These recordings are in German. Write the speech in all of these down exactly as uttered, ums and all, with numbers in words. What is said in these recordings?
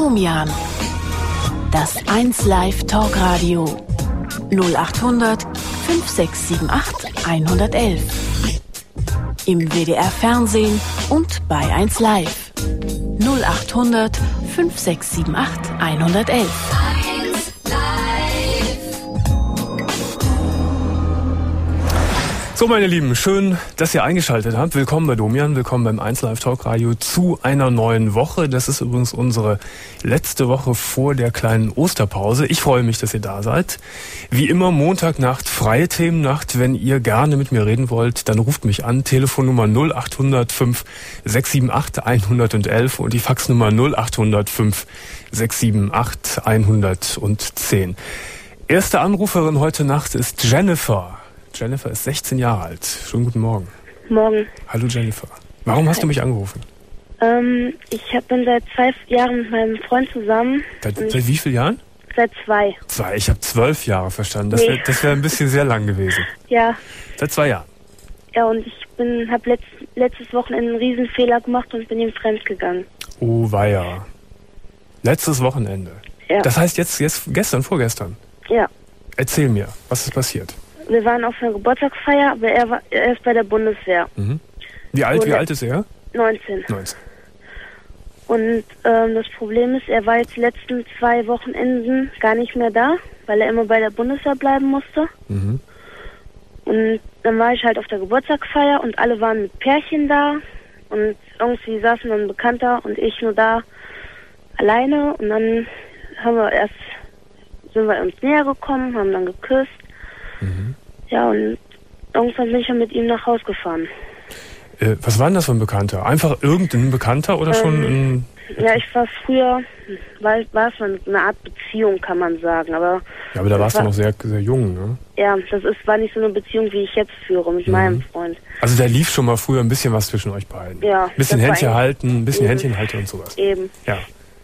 Domian. Das eins Live Talkradio. null acht hundert fünf sechs sieben acht eins eins eins. Im W D R Fernsehen und bei eins Live. null acht hundert fünf sechs sieben acht eins eins eins. So, meine Lieben, schön, dass ihr eingeschaltet habt. Willkommen bei Domian, willkommen beim eins Live Talk Radio zu einer neuen Woche. Das ist übrigens unsere letzte Woche vor der kleinen Osterpause. Ich freue mich, dass ihr da seid. Wie immer Montagnacht, freie Themennacht. Wenn ihr gerne mit mir reden wollt, dann ruft mich an. Telefonnummer null acht hundert fünf sechs sieben acht eins eins eins und die Faxnummer null acht hundert fünf sechs sieben acht eins eins zehn. Erste Anruferin heute Nacht ist Jennifer. Jennifer ist sechzehn Jahre alt. Schönen guten Morgen. Morgen. Hallo Jennifer. Warum hast du mich angerufen? Ähm, ich bin seit zwei Jahren mit meinem Freund zusammen. Seit, seit wie vielen Jahren? Seit zwei. Zwei. Ich habe zwölf Jahre verstanden. Das wäre Nee. das wär ein bisschen sehr lang gewesen. Ja. Seit zwei Jahren. Ja, und ich bin, habe letzt, letztes Wochenende einen Riesenfehler gemacht und bin ihm fremd gegangen. Oh weia. Letztes Wochenende. Ja. Das heißt jetzt, jetzt gestern, vorgestern. Ja. Erzähl mir, was ist passiert? Wir waren auf einer Geburtstagsfeier, aber er, war, er ist bei der Bundeswehr. Mhm. Wie alt, Und wie er- alt ist er? neunzehn. neunzehn. Und ähm, das Problem ist, er war jetzt die letzten zwei Wochenenden gar nicht mehr da, weil er immer bei der Bundeswehr bleiben musste. Mhm. Und dann war ich halt auf der Geburtstagsfeier und alle waren mit Pärchen da. Und irgendwie saßen dann ein Bekannter und ich nur da alleine. Und dann haben wir erst, sind wir uns näher gekommen, haben dann geküsst. Mhm. Ja, und irgendwann bin ich dann mit ihm nach Hause gefahren. Äh, was war denn das für ein Bekannter? Einfach irgendein Bekannter oder schon ein... Ja, ich war früher, war, war es mal eine Art Beziehung, kann man sagen. Aber Ja, aber da das warst du war- noch sehr, sehr jung, ne? ja, das ist, war nicht so eine Beziehung, wie ich jetzt führe mit Mhm. meinem Freund. Also da lief schon mal früher ein bisschen was zwischen euch beiden. Ja, Bisschen das war Händchen eigentlich- halten, ein bisschen eben. Händchen halten und sowas. Eben. Ja.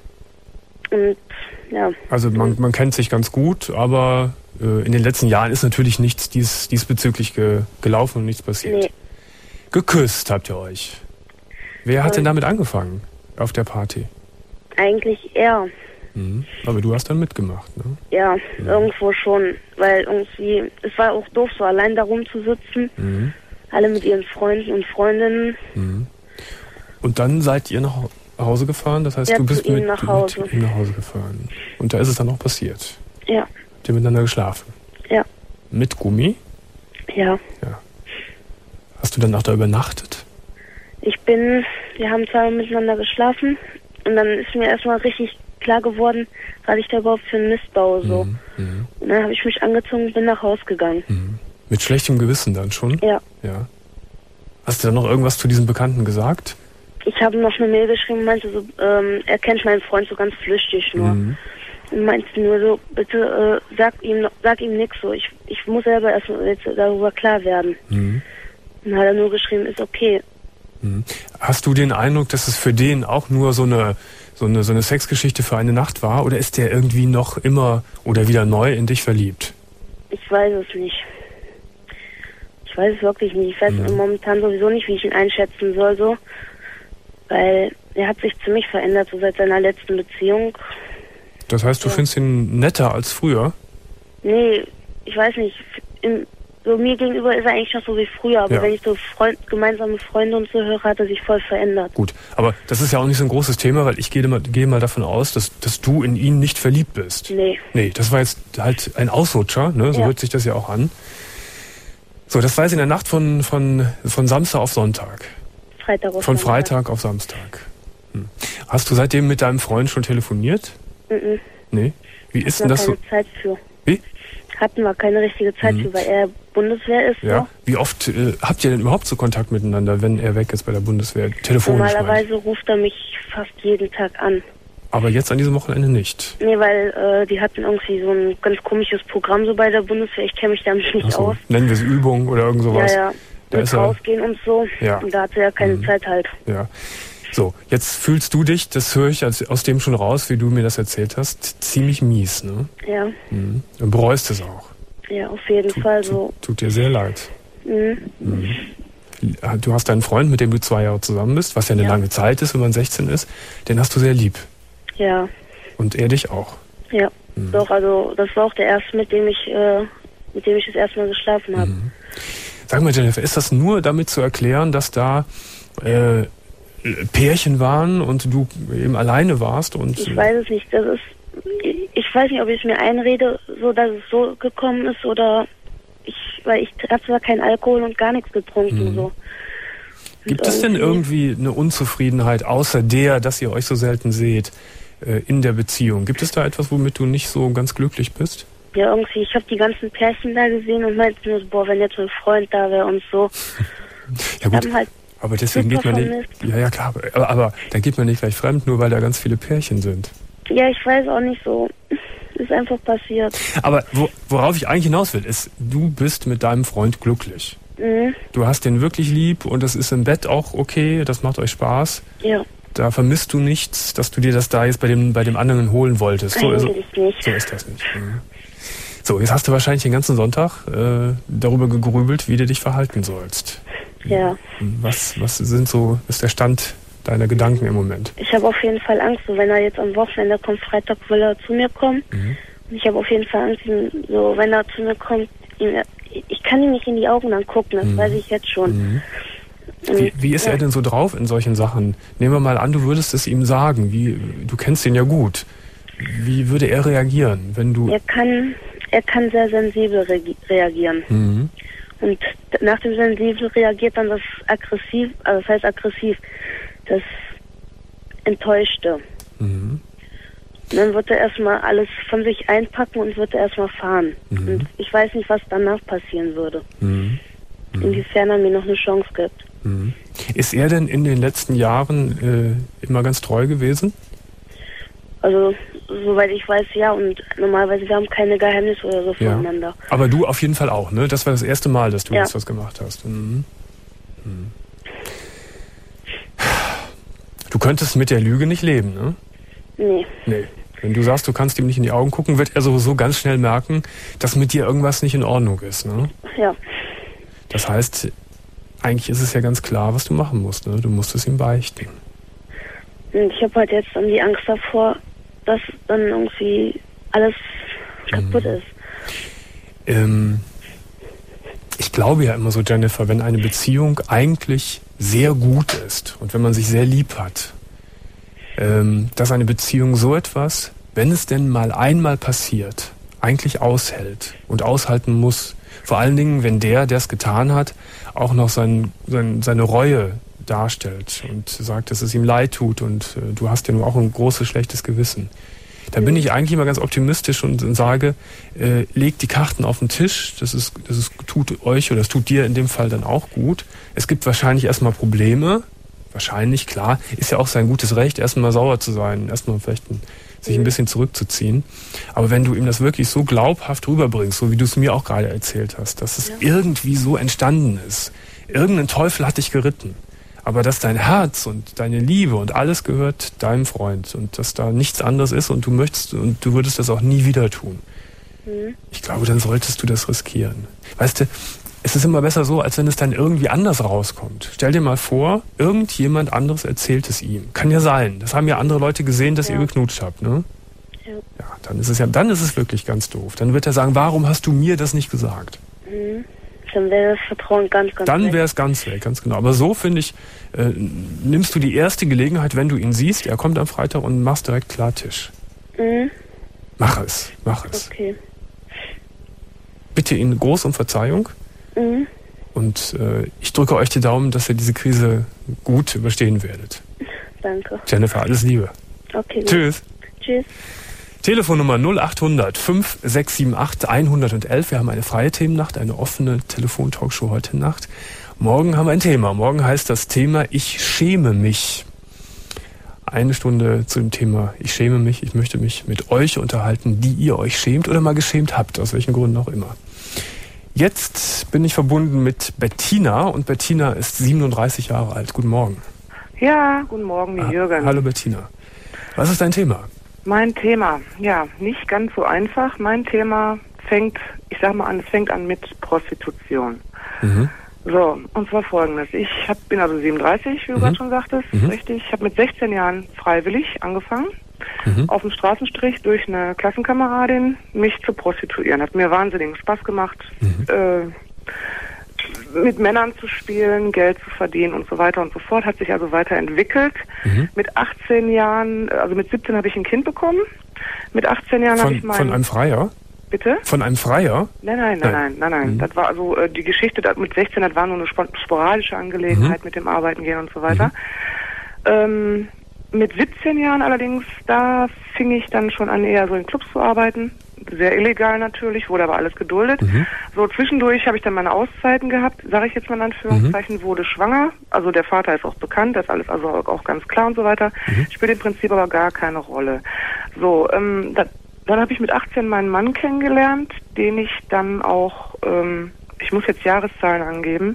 Und ja, Also man, man kennt sich ganz gut, aber äh, in den letzten Jahren ist natürlich nichts dies, diesbezüglich ge, gelaufen und nichts passiert. nee. Geküsst habt ihr euch. Wer hat Ähm. denn damit angefangen auf der Party? Eigentlich er. Mhm. Aber du hast dann mitgemacht, ne? Ja, irgendwo schon. Weil irgendwie, es war auch doof, so allein da rumzusitzen. Mhm. Alle mit ihren Freunden und Freundinnen. Mhm. Und dann seid ihr nach Hause gefahren, das heißt, Ja, du bist zu ihm mit, nach Hause. mit ihm nach Hause gefahren. Und da ist es dann auch passiert. Ja, Habt ihr miteinander geschlafen? ja, Mit Gummi? ja. Ja. Hast du dann auch da übernachtet? Ich bin, wir haben zweimal miteinander geschlafen. Und dann ist mir erstmal richtig klar geworden, was ich da überhaupt für einen Mist baue. So. Mhm. Mhm. Und dann habe ich mich angezogen und bin nach Hause gegangen. Mhm. Mit schlechtem Gewissen dann schon? Ja. Ja. Hast du dann noch irgendwas zu diesem Bekannten gesagt? Ich habe noch eine Mail geschrieben und meinte so, ähm, er kennt meinen Freund so ganz flüchtig nur. Mhm. Und meinte nur so, bitte äh, sag ihm noch- sag ihm nix so. Ich, ich muss selber erst mal jetzt darüber klar werden. Mhm. Und dann hat er nur geschrieben, ist okay. Mhm. Hast du den Eindruck, dass es für den auch nur so eine, so eine, so eine Sexgeschichte für eine Nacht war? Oder ist der irgendwie noch immer oder wieder neu in dich verliebt? Ich weiß es nicht. Ich weiß es wirklich nicht. Ich weiß Mhm. momentan sowieso nicht, wie ich ihn einschätzen soll so. Weil er hat sich ziemlich verändert, so seit seiner letzten Beziehung. Das heißt, du Ja. findest ihn netter als früher? Nee, ich weiß nicht. Im, so mir gegenüber ist er eigentlich noch so wie früher, aber Ja. wenn ich so Freund, gemeinsame Freunde und so höre, hat er sich voll verändert. Gut, aber das ist ja auch nicht so ein großes Thema, weil ich gehe mal, gehe mal davon aus, dass, dass du in ihn nicht verliebt bist. Nee. Nee, das war jetzt halt ein Ausrutscher, ne? So Ja. hört sich das ja auch an. So, das war jetzt in der Nacht von, von, von Samstag auf Sonntag. Freitag auf Von Sonntag. Freitag auf Samstag. Hm. Hast du seitdem mit deinem Freund schon telefoniert? Mhm. Nee? Wie ist denn Hatten wir das so? keine Zeit für. Wie? Hatten wir keine richtige Zeit Mhm. für, weil er Bundeswehr ist. Ja. So. Wie oft äh, habt ihr denn überhaupt so Kontakt miteinander, wenn er weg ist bei der Bundeswehr? Telefonisch meine ich. Normalerweise ruft er mich fast jeden Tag an. Aber jetzt an diesem Wochenende nicht. Nee, weil äh, die hatten irgendwie so ein ganz komisches Programm so bei der Bundeswehr. Ich kenne mich damit nicht Ach so, aus. nennen wir es Übung oder irgend sowas. Ja, ja. Da Mit ist er- rausgehen und so. Ja. Und da hatte er keine Mhm. Zeit halt. Ja. So, jetzt fühlst du dich, das höre ich als, aus dem schon raus, wie du mir das erzählt hast, ziemlich mies, ne? Ja, Mhm. Du bereust es auch. ja, auf jeden Fall so. Tut, tut dir sehr leid. Mhm. Mhm. Du hast einen Freund, mit dem du zwei Jahre zusammen bist, was ja eine Ja. lange Zeit ist, wenn man sechzehn ist. Den hast du sehr lieb. Ja, Und er dich auch? Ja, mhm. Doch, also das war auch der erste, mit dem ich, äh, mit dem ich das erste Mal geschlafen habe. Mhm. Sag mal, Jennifer, ist das nur damit zu erklären, dass da äh, Pärchen waren und du eben alleine warst? Und ich weiß es nicht. Das ist, ich weiß nicht, ob ich es mir einrede, so dass es so gekommen ist oder ich, weil ich habe zwar keinen Alkohol und gar nichts getrunken. Mhm. So. Gibt es denn irgendwie eine Unzufriedenheit, außer der, dass ihr euch so selten seht, äh, in der Beziehung? Gibt es da etwas, womit du nicht so ganz glücklich bist? Ja, irgendwie. Ich habe die ganzen Pärchen da gesehen und meinte nur, boah, wenn jetzt ein Freund da wäre und so. Ja gut, halt aber deswegen geht man nicht. Ja, ja klar, aber, aber dann geht man nicht gleich fremd, nur weil da ganz viele Pärchen sind. Ja, ich weiß auch nicht so. Ist einfach passiert. Aber wo, worauf ich eigentlich hinaus will, ist, du bist mit deinem Freund glücklich. Mhm. Du hast den wirklich lieb und das ist im Bett auch okay, das macht euch Spaß. Ja. Da vermisst du nichts, dass du dir das da jetzt bei dem, bei dem anderen holen wolltest. So, Eigentlich ist, nicht. So ist das nicht. Mhm. So, jetzt hast du wahrscheinlich den ganzen Sonntag äh, darüber gegrübelt, wie du dich verhalten sollst. Ja. Was, was sind so, ist der Stand deiner Gedanken im Moment? Ich habe auf jeden Fall Angst, so wenn er jetzt am Wochenende kommt, Freitag will er zu mir kommen. Mhm. Und ich habe auf jeden Fall Angst, ihn, so wenn er zu mir kommt, ihn, ich kann ihm nicht in die Augen angucken, das mhm. weiß ich jetzt schon. Mhm. Wie, wie ist ja. er denn so drauf in solchen Sachen? Nehmen wir mal an, du würdest es ihm sagen. Wie, du kennst ihn ja gut. Wie würde er reagieren, wenn du... Er kann, er kann sehr sensibel re- reagieren. Mhm. Und nach dem Sensibel reagiert dann das aggressiv, also das heißt aggressiv, das Enttäuschte. Mhm. Und dann wird er erstmal alles von sich einpacken und wird er erstmal fahren. Mhm. Und ich weiß nicht, was danach passieren würde. Mhm. Mhm. Inwiefern er mir noch eine Chance gibt. Mhm. Ist er denn in den letzten Jahren äh, immer ganz treu gewesen? Also, soweit ich weiß, ja. Und normalerweise, wir haben keine Geheimnisse oder so ja. voneinander. Aber du auf jeden Fall auch, ne? Das war das erste Mal, dass du ja. jetzt was gemacht hast. Mhm. Mhm. Du könntest mit der Lüge nicht leben, ne? Nee. Nee. Wenn du sagst, du kannst ihm nicht in die Augen gucken, wird er sowieso ganz schnell merken, dass mit dir irgendwas nicht in Ordnung ist, ne? Ja. Das heißt, eigentlich ist es ja ganz klar, was du machen musst, ne? Du musst es ihm beichten. Und ich habe halt jetzt dann die Angst davor, dass dann irgendwie alles kaputt mhm. ist. Ähm, ich glaube ja immer so, Jennifer, wenn eine Beziehung eigentlich sehr gut ist und wenn man sich sehr lieb hat, ähm, dass eine Beziehung so etwas, wenn es denn mal einmal passiert, eigentlich aushält und aushalten muss. Vor allen Dingen, wenn der, der es getan hat, auch noch sein, sein, seine Reue darstellt und sagt, dass es ihm leid tut und äh, du hast ja nur auch ein großes, schlechtes Gewissen. Da bin ich eigentlich immer ganz optimistisch und, und sage, äh, legt die Karten auf den Tisch, das ist, das ist, tut euch oder das tut dir in dem Fall dann auch gut. Es gibt wahrscheinlich erstmal Probleme, wahrscheinlich, klar, ist ja auch sein gutes Recht, erstmal sauer zu sein, erstmal vielleicht ein, sich ein bisschen zurückzuziehen. Aber wenn du ihm das wirklich so glaubhaft rüberbringst, so wie du es mir auch gerade erzählt hast, dass es ja. irgendwie so entstanden ist, irgendein Teufel hat dich geritten, aber dass dein Herz und deine Liebe und alles gehört deinem Freund und dass da nichts anderes ist und du möchtest und du würdest das auch nie wieder tun. Mhm. Ich glaube, dann solltest du das riskieren. Weißt du, es ist immer besser so, als wenn es dann irgendwie anders rauskommt. Stell dir mal vor, irgendjemand anderes erzählt es ihm. Kann ja sein. Das haben ja andere Leute gesehen, dass ja. ihr geknutscht habt, ne? Ja. Ja, dann ist es ja, dann ist es wirklich ganz doof. Dann wird er sagen, warum hast du mir das nicht gesagt? Mhm. Dann wäre das Vertrauen ganz, ganz Dann weg. wäre es ganz weg, ganz genau. Aber so, finde ich, äh, nimmst du die erste Gelegenheit, wenn du ihn siehst, er kommt am Freitag und machst direkt Klartisch. Mhm. Mach es, mach es. Okay. Bitte ihn groß um Verzeihung. Mhm. Und äh, ich drücke euch die Daumen, dass ihr diese Krise gut überstehen werdet. Danke. Jennifer, alles Liebe. Okay. Tschüss. Tschüss. Telefonnummer null acht hundert fünf sechs sieben acht hundertelf. Wir haben eine freie Themennacht, eine offene Telefontalkshow heute Nacht. Morgen haben wir ein Thema. Morgen heißt das Thema Ich schäme mich. Eine Stunde zu dem Thema Ich schäme mich. Ich möchte mich mit euch unterhalten, die ihr euch schämt oder mal geschämt habt, aus welchen Gründen auch immer. Jetzt bin ich verbunden mit Bettina und Bettina ist siebenunddreißig Jahre alt. Guten Morgen. Ja, guten Morgen, die ah, Jürgen. Hallo Bettina. Was ist dein Thema? Mein Thema, ja, nicht ganz so einfach. Mein Thema fängt, ich sag mal an, es fängt an mit Prostitution. Mhm. So, und zwar folgendes. Ich hab, bin also siebenunddreißig, wie du mhm. gerade schon sagtest, mhm. richtig. Ich habe mit sechzehn Jahren freiwillig angefangen. mhm. auf dem Straßenstrich durch eine Klassenkameradin mich zu prostituieren. Hat mir wahnsinnigen Spaß gemacht, mhm. äh, mit Männern zu spielen, Geld zu verdienen und so weiter und so fort. Hat sich also weiterentwickelt. Mhm. Mit achtzehn Jahren, also mit siebzehn habe ich ein Kind bekommen. Mit achtzehn Jahren habe ich mein... Von einem Freier? Bitte? Von einem Freier? Nein, nein, nein, nein, nein, nein. Mhm. Das war also äh, die Geschichte das mit sechzehn, das war nur eine sporadische Angelegenheit mhm. mit dem Arbeiten gehen und so weiter. Mhm. Ähm, mit siebzehn Jahren allerdings, da fing ich dann schon an, eher so in Clubs zu arbeiten. Sehr illegal natürlich, wurde aber alles geduldet. Mhm. So zwischendurch habe ich dann meine Auszeiten gehabt, sage ich jetzt mal in Anführungszeichen, mhm. wurde schwanger. Also der Vater ist auch bekannt, das ist alles also auch ganz klar und so weiter. Mhm. Spielt im Prinzip aber gar keine Rolle. So, ähm, das Dann habe ich mit achtzehn meinen Mann kennengelernt, den ich dann auch, ähm, ich muss jetzt Jahreszahlen angeben,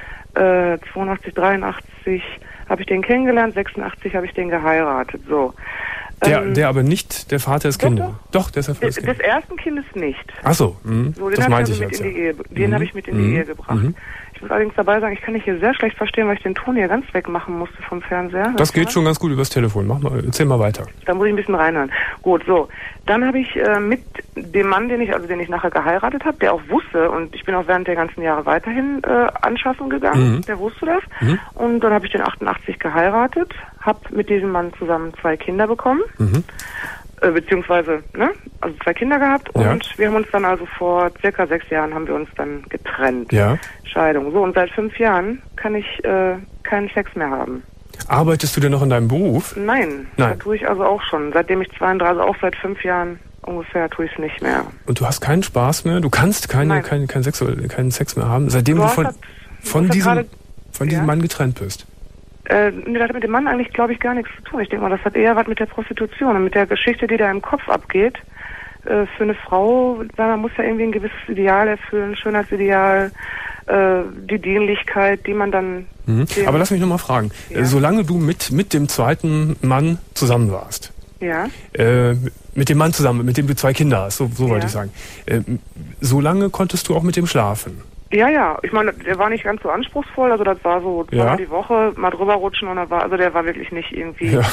äh, zweiundachtzig, dreiundachtzig habe ich den kennengelernt, sechsundachtzig habe ich den geheiratet, so. Der, ähm, der aber nicht der Vater des Kindes? Doch, der ist der Vater des Kindes. Des ersten Kindes nicht. Ach so, mh. so den das habe ich, meinte also ich mit jetzt, in die ja. Ehe, den mhm. habe ich mit in die mhm. Ehe gebracht. Mhm. Ich muss allerdings dabei sagen, ich kann dich hier sehr schlecht verstehen, weil ich den Ton hier ganz wegmachen musste vom Fernseher. Das, das geht schon ganz gut übers Telefon. Mach mal, erzähl mal weiter. Da muss ich ein bisschen reinhören. Gut, so. Dann habe ich äh, mit dem Mann, den ich, also den ich nachher geheiratet habe, der auch wusste, und ich bin auch während der ganzen Jahre weiterhin äh, anschaffen gegangen, mhm. der wusste das. Mhm. Und dann habe ich den achtundachtzig geheiratet, habe mit diesem Mann zusammen zwei Kinder bekommen. Mhm. Beziehungsweise, ne, also zwei Kinder gehabt und ja. wir haben uns dann also vor circa sechs Jahren haben wir uns dann getrennt. Ja. Scheidung. So, und seit fünf Jahren kann ich äh, keinen Sex mehr haben. Arbeitest du denn noch in deinem Beruf? Nein, Nein. das tue ich also auch schon. Seitdem ich zweiunddreißig, also auch seit fünf Jahren ungefähr, tue ich es nicht mehr. Und du hast keinen Spaß mehr? Du kannst keine, keinen kein Sex, keinen Sex mehr haben, seitdem du, du von, das, von diesem, grade, von diesem ja? Mann getrennt bist? Äh, nee, das hat mit dem Mann eigentlich, glaube ich, gar nichts zu tun. Ich denke mal, das hat eher was mit der Prostitution und mit der Geschichte, die da im Kopf abgeht. Äh, für eine Frau, man muss ja irgendwie ein gewisses Ideal erfüllen, ein Schönheitsideal, äh, die Dienlichkeit, die man dann... Mhm. Aber lass mich nochmal fragen. Ja? Äh, solange du mit, mit dem zweiten Mann zusammen warst, ja. äh, mit dem Mann zusammen, mit dem du zwei Kinder hast, so, so ja. wollte ich sagen, äh, solange konntest du auch mit dem schlafen? Ja, ja. Ich meine, der war nicht ganz so anspruchsprovoll. Also das war so zweimal ja. die Woche mal drüber rutschen und dann war, also der war wirklich nicht irgendwie, ja.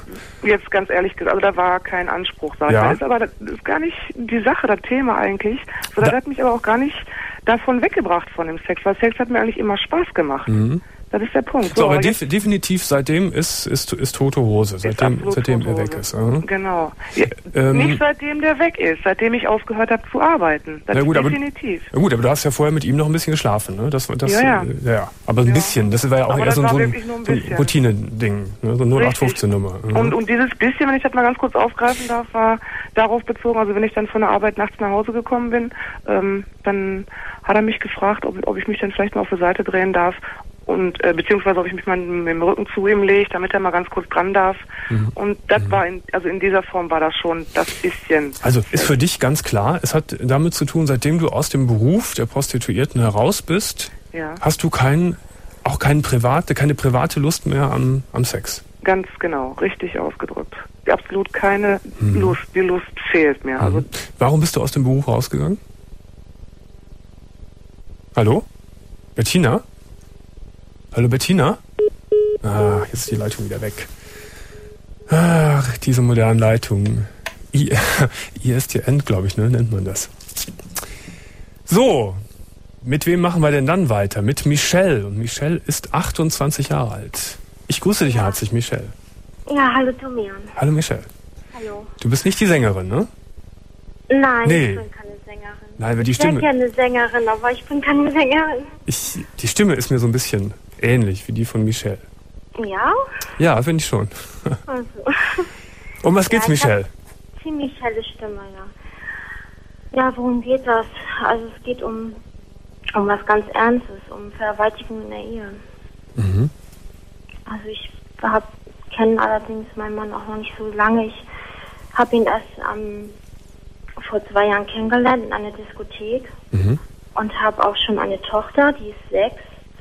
jetzt ganz ehrlich gesagt, also da war kein Anspruch, sag ich ja. mal. Das ist aber das ist gar nicht die Sache, das Thema eigentlich. So, das da hat mich aber auch gar nicht davon weggebracht von dem Sex, weil Sex hat mir eigentlich immer Spaß gemacht. Mhm. Das ist der Punkt. So, so aber def definitiv seitdem ist, ist, ist tote Hose, seitdem, seitdem er weg ist. Mhm. Genau. Ja, ähm, nicht seitdem der weg ist, seitdem ich aufgehört habe zu arbeiten. Das na gut, ist definitiv. Aber, ja gut, aber du hast ja vorher mit ihm noch ein bisschen geschlafen, ne? Das, das, ja, ja. Äh, ja, aber ein ja. bisschen. Das war ja auch aber eher so ein, so ein, so ein Routine-Ding, ne? So eine null acht fünfzehn Nummer. Mhm. Und, und dieses bisschen, wenn ich das mal ganz kurz aufgreifen darf, war darauf bezogen, also wenn ich dann von der Arbeit nachts nach Hause gekommen bin, ähm, dann hat er mich gefragt, ob, ob ich mich dann vielleicht mal auf die Seite drehen darf. Und äh, beziehungsweise ob ich mich mal mit dem Rücken zu ihm lege, damit er mal ganz kurz dran darf. Mhm. Und das mhm. war in, also in dieser Form war das schon das bisschen. Also ist für dich ganz klar, es hat damit zu tun, seitdem du aus dem Beruf der Prostituierten heraus bist, ja. hast du kein, auch kein private, keine private Lust mehr am, am Sex. Ganz genau, richtig ausgedrückt. Absolut keine mhm. Lust, die Lust fehlt mir. Mhm. Also warum bist du aus dem Beruf rausgegangen? Hallo? Bettina? Hallo Bettina? Ah, jetzt ist die Leitung wieder weg. Ach, diese modernen Leitungen. I S D N, glaube ich, ne, nennt man das. So, mit wem machen wir denn dann weiter? Mit Michelle. Und Michelle ist achtundzwanzig Jahre alt. Ich grüße dich ja. herzlich, Michelle. Ja, hallo Domian. Hallo Michelle. Hallo. Du bist nicht die Sängerin, ne? Nein, nee. ich bin keine Sängerin. Nein, weil die ich Stimme... Ich bin gerne Sängerin, aber ich bin keine Sängerin. Ich, die Stimme ist mir so ein bisschen ähnlich wie die von Michelle. Ja? Ja, finde ich schon. Also. Um was geht's, ja, Michelle? Ziemlich helle Stimme, ja. Ja, worum geht das? Also es geht um, um was ganz Ernstes, um Vergewaltigung in der Ehe. Mhm. Also ich kenne allerdings meinen Mann auch noch nicht so lange. Ich habe ihn erst ähm, vor zwei Jahren kennengelernt in einer Diskothek mhm. und habe auch schon eine Tochter, die ist sechs.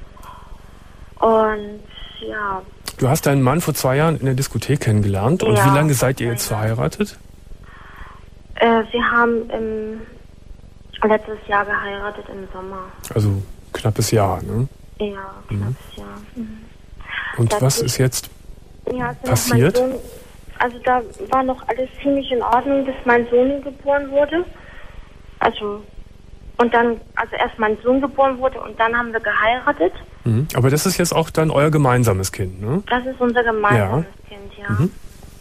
Und ja. Du hast deinen Mann vor zwei Jahren in der Diskothek kennengelernt. Und ja, wie lange seid ihr jetzt verheiratet? Äh, wir haben im letztes Jahr geheiratet im Sommer. Also knappes Jahr, ne? Ja, knappes mhm. Jahr. Mhm. Und das was ist, ist jetzt ja, passiert? Mein Sohn also da war noch alles ziemlich in Ordnung, bis mein Sohn geboren wurde. Also, und dann, also erst mein Sohn geboren wurde und dann haben wir geheiratet. Mhm. Aber das ist jetzt auch dann euer gemeinsames Kind, ne? Das ist unser gemeinsames ja. Kind, ja. Mhm.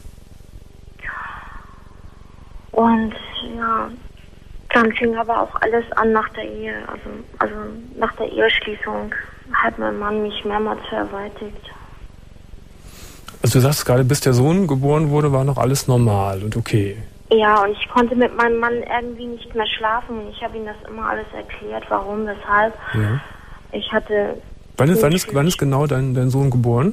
Und ja, dann fing aber auch alles an nach der Ehe. Also, also nach der Eheschließung hat mein Mann mich mehrmals vergewaltigt. Also du sagst gerade, bis der Sohn geboren wurde, war noch alles normal und okay. Ja, und ich konnte mit meinem Mann irgendwie nicht mehr schlafen. Und ich habe ihm das immer alles erklärt, warum, weshalb. Ja. Ich hatte... Wann ist, wann ist, wann ist genau dein, dein Sohn geboren?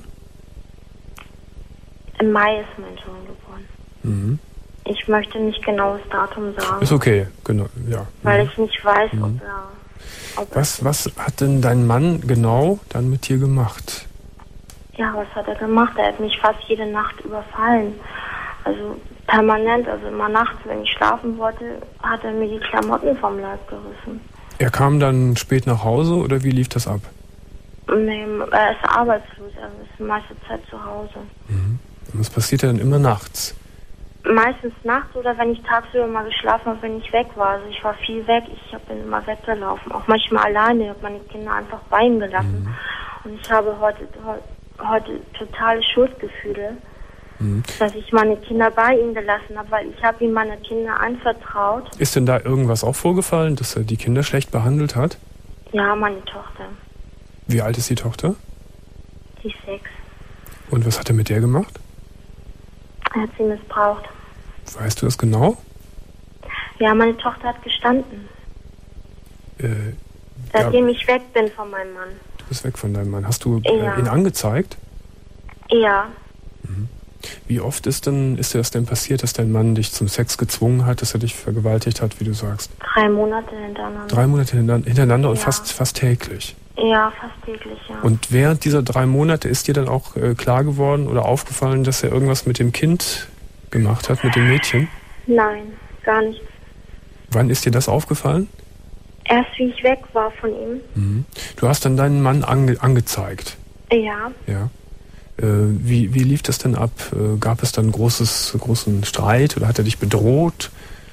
Im Mai ist mein Sohn geboren. Mhm. Ich möchte nicht genaues Datum sagen. Ist okay, genau, ja. Weil mhm. ich nicht weiß, mhm. ob er... Ob was, was hat denn dein Mann genau dann mit dir gemacht? Ja, was hat er gemacht? Er hat mich fast jede Nacht überfallen. Also permanent, also immer nachts, wenn ich schlafen wollte, hat er mir die Klamotten vom Leib gerissen. Er kam dann spät nach Hause oder wie lief das ab? Nee, er ist arbeitslos, er ist die meiste Zeit zu Hause. Mhm. Und was passiert dann immer nachts? Meistens nachts oder wenn ich tagsüber mal geschlafen habe, wenn ich weg war. Also ich war viel weg, ich bin immer weggelaufen. Auch manchmal alleine, ich habe meine Kinder einfach bei ihm gelassen. Mhm. Und ich habe heute, heute totale Schuldgefühle, mhm. dass ich meine Kinder bei ihm gelassen habe, weil ich habe ihm meine Kinder anvertraut. Ist denn da irgendwas auch vorgefallen, dass er die Kinder schlecht behandelt hat? Ja, meine Tochter. Wie alt ist die Tochter? Die ist sechs. Und was hat er mit der gemacht? Er hat sie missbraucht. Weißt du das genau? Ja, meine Tochter hat gestanden. Äh, Seitdem ja. ich weg bin von meinem Mann. Du bist weg von deinem Mann. Hast du äh, ja. ihn angezeigt? Ja. Mhm. Wie oft ist denn, ist dir das denn passiert, dass dein Mann dich zum Sex gezwungen hat, dass er dich vergewaltigt hat, wie du sagst? Drei Monate hintereinander. Drei Monate hintereinander und ja. fast, fast täglich? Ja, fast täglich, ja. Und während dieser drei Monate ist dir dann auch äh, klar geworden oder aufgefallen, dass er irgendwas mit dem Kind gemacht hat, mit dem Mädchen? Nein, gar nichts. Wann ist dir das aufgefallen? Erst wie ich weg war von ihm. Mhm. Du hast dann deinen Mann ange- angezeigt? Ja. Ja. Äh, wie, wie lief das denn ab? Äh, gab es dann großes, großen Streit oder hat er dich bedroht?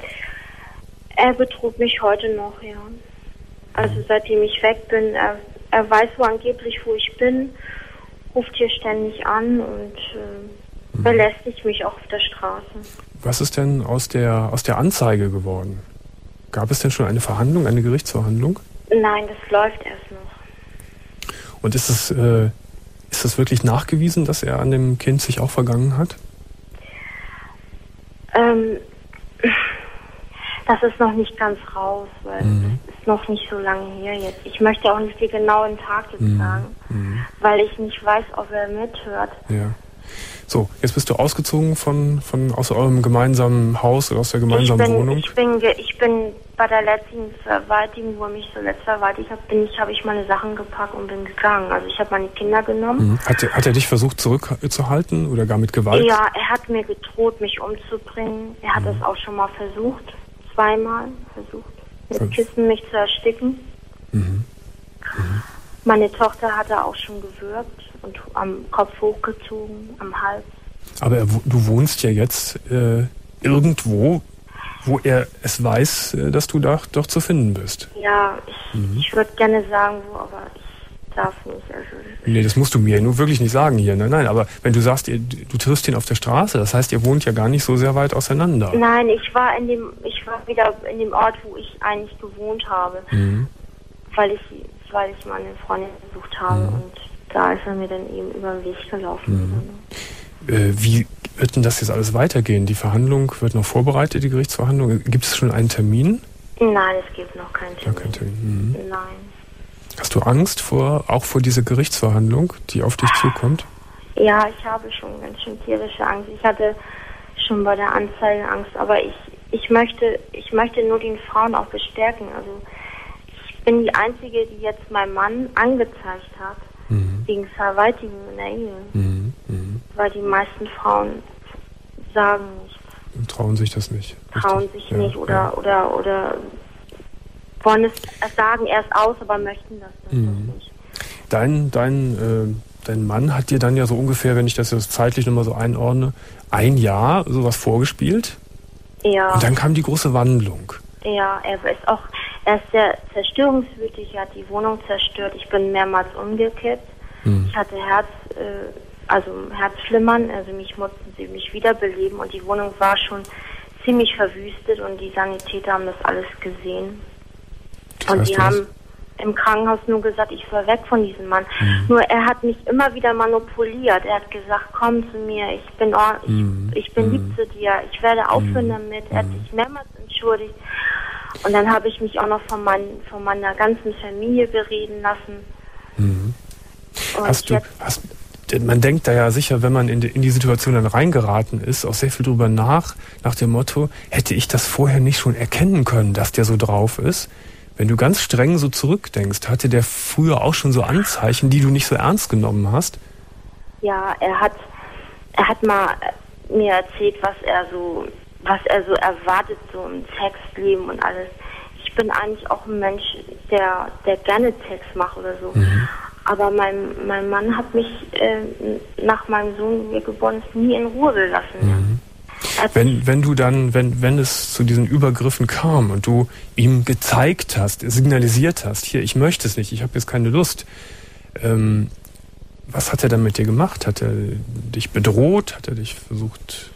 Er bedroht mich heute noch, ja. Also seitdem ich weg bin, er, er weiß wo angeblich, wo ich bin, ruft hier ständig an und äh, mhm. belästigt mich auch auf der Straße. Was ist denn aus der, aus der Anzeige geworden? Gab es denn schon eine Verhandlung, eine Gerichtsverhandlung? Nein, das läuft erst noch. Und ist es, äh, ist es wirklich nachgewiesen, dass er an dem Kind sich auch vergangen hat? Ähm, das ist noch nicht ganz raus, weil mhm. es ist noch nicht so lange her jetzt. Ich möchte auch nicht den genauen Tag jetzt mhm. sagen, mhm. weil ich nicht weiß, ob er mithört. Ja. So, jetzt bist du ausgezogen von, von aus eurem gemeinsamen Haus oder aus der gemeinsamen ich bin, Wohnung? Ich bin, ich bin bei der letzten Verwaltung, wo er mich zuletzt verwaltet hat, bin ich, habe ich meine Sachen gepackt und bin gegangen. Also ich habe meine Kinder genommen. Mhm. Hat, hat er dich versucht zurückzuhalten oder gar mit Gewalt? Ja, er hat mir gedroht, mich umzubringen. Er hat mhm. das auch schon mal versucht, zweimal versucht, mit Ver- Kissen mich zu ersticken. Mhm. Mhm. Meine Tochter hat er auch schon gewürgt und am Kopf hochgezogen, am Hals. Aber er, du wohnst ja jetzt äh, irgendwo, wo er es weiß, äh, dass du da doch zu finden bist. Ja, ich, mhm. ich würde gerne sagen, wo, aber ich darf nicht. Also nee, das musst du mir nur wirklich nicht sagen hier. Nein, nein, aber wenn du sagst, ihr, du triffst ihn auf der Straße, das heißt, ihr wohnt ja gar nicht so sehr weit auseinander. Nein, ich war in dem, ich war wieder in dem Ort, wo ich eigentlich gewohnt habe, mhm. weil ich, weil ich meine Freundin besucht habe mhm. und da ist er mir dann eben über den Weg gelaufen. Mhm. Äh, wie wird denn das jetzt alles weitergehen? Die Verhandlung wird noch vorbereitet, die Gerichtsverhandlung. Gibt es schon einen Termin? Nein, es gibt noch keinen Termin. Noch keinen Termin. Mhm. Nein. Hast du Angst vor, auch vor dieser Gerichtsverhandlung, die auf dich zukommt? Ja, ich habe schon ganz schön tierische Angst. Ich hatte schon bei der Anzeige Angst, aber ich, ich möchte, ich möchte nur den Frauen auch bestärken. Also ich bin die Einzige, die jetzt meinen Mann angezeigt hat. Mhm. Wegen Vergewaltigung in der Ehe. Mhm. Mhm. Weil die meisten Frauen sagen nichts. Und trauen sich das nicht. Trauen Richtig. sich ja, nicht oder, ja. oder, oder wollen es sagen erst aus, aber möchten das dann mhm. nicht. Dein, dein dein Mann hat dir dann ja so ungefähr, wenn ich das jetzt zeitlich nochmal so einordne, ein Jahr sowas vorgespielt. Ja. Und dann kam die große Wandlung. Ja, er ist auch, er ist sehr zerstörungswütig, er hat die Wohnung zerstört. Ich bin mehrmals umgekippt. Hm. Ich hatte Herz, äh, also Herzflimmern, also mich mussten sie mich wiederbeleben und die Wohnung war schon ziemlich verwüstet und die Sanitäter haben das alles gesehen. Das und die haben im Krankenhaus nur gesagt, ich soll weg von diesem Mann. Mhm. Nur er hat mich immer wieder manipuliert. Er hat gesagt, komm zu mir, ich bin ich, mhm. ich bin lieb zu dir, ich werde aufhören mhm. damit. Er hat sich mehrmals entschuldigt. Und dann habe ich mich auch noch von, mein, von meiner ganzen Familie bereden lassen. Mhm. Hast du, hast, man denkt da ja sicher, wenn man in die, in die Situation dann reingeraten ist, auch sehr viel drüber nach, nach dem Motto, hätte ich das vorher nicht schon erkennen können, dass der so drauf ist? Wenn du ganz streng so zurückdenkst, hatte der früher auch schon so Anzeichen, die du nicht so ernst genommen hast? Ja, er hat, er hat mal mir erzählt, was er so, was er so erwartet, so im Textleben und alles. Ich bin eigentlich auch ein Mensch, der, der gerne Text macht oder so. Mhm. Aber mein, mein Mann hat mich äh, nach meinem Sohn, wie er geboren ist, nie in Ruhe gelassen. Mhm. Wenn, wenn du dann, wenn, wenn es zu diesen Übergriffen kam und du ihm gezeigt hast, signalisiert hast, hier, ich möchte es nicht, ich habe jetzt keine Lust, ähm, was hat er dann mit dir gemacht? Hat er dich bedroht? Hat er dich versucht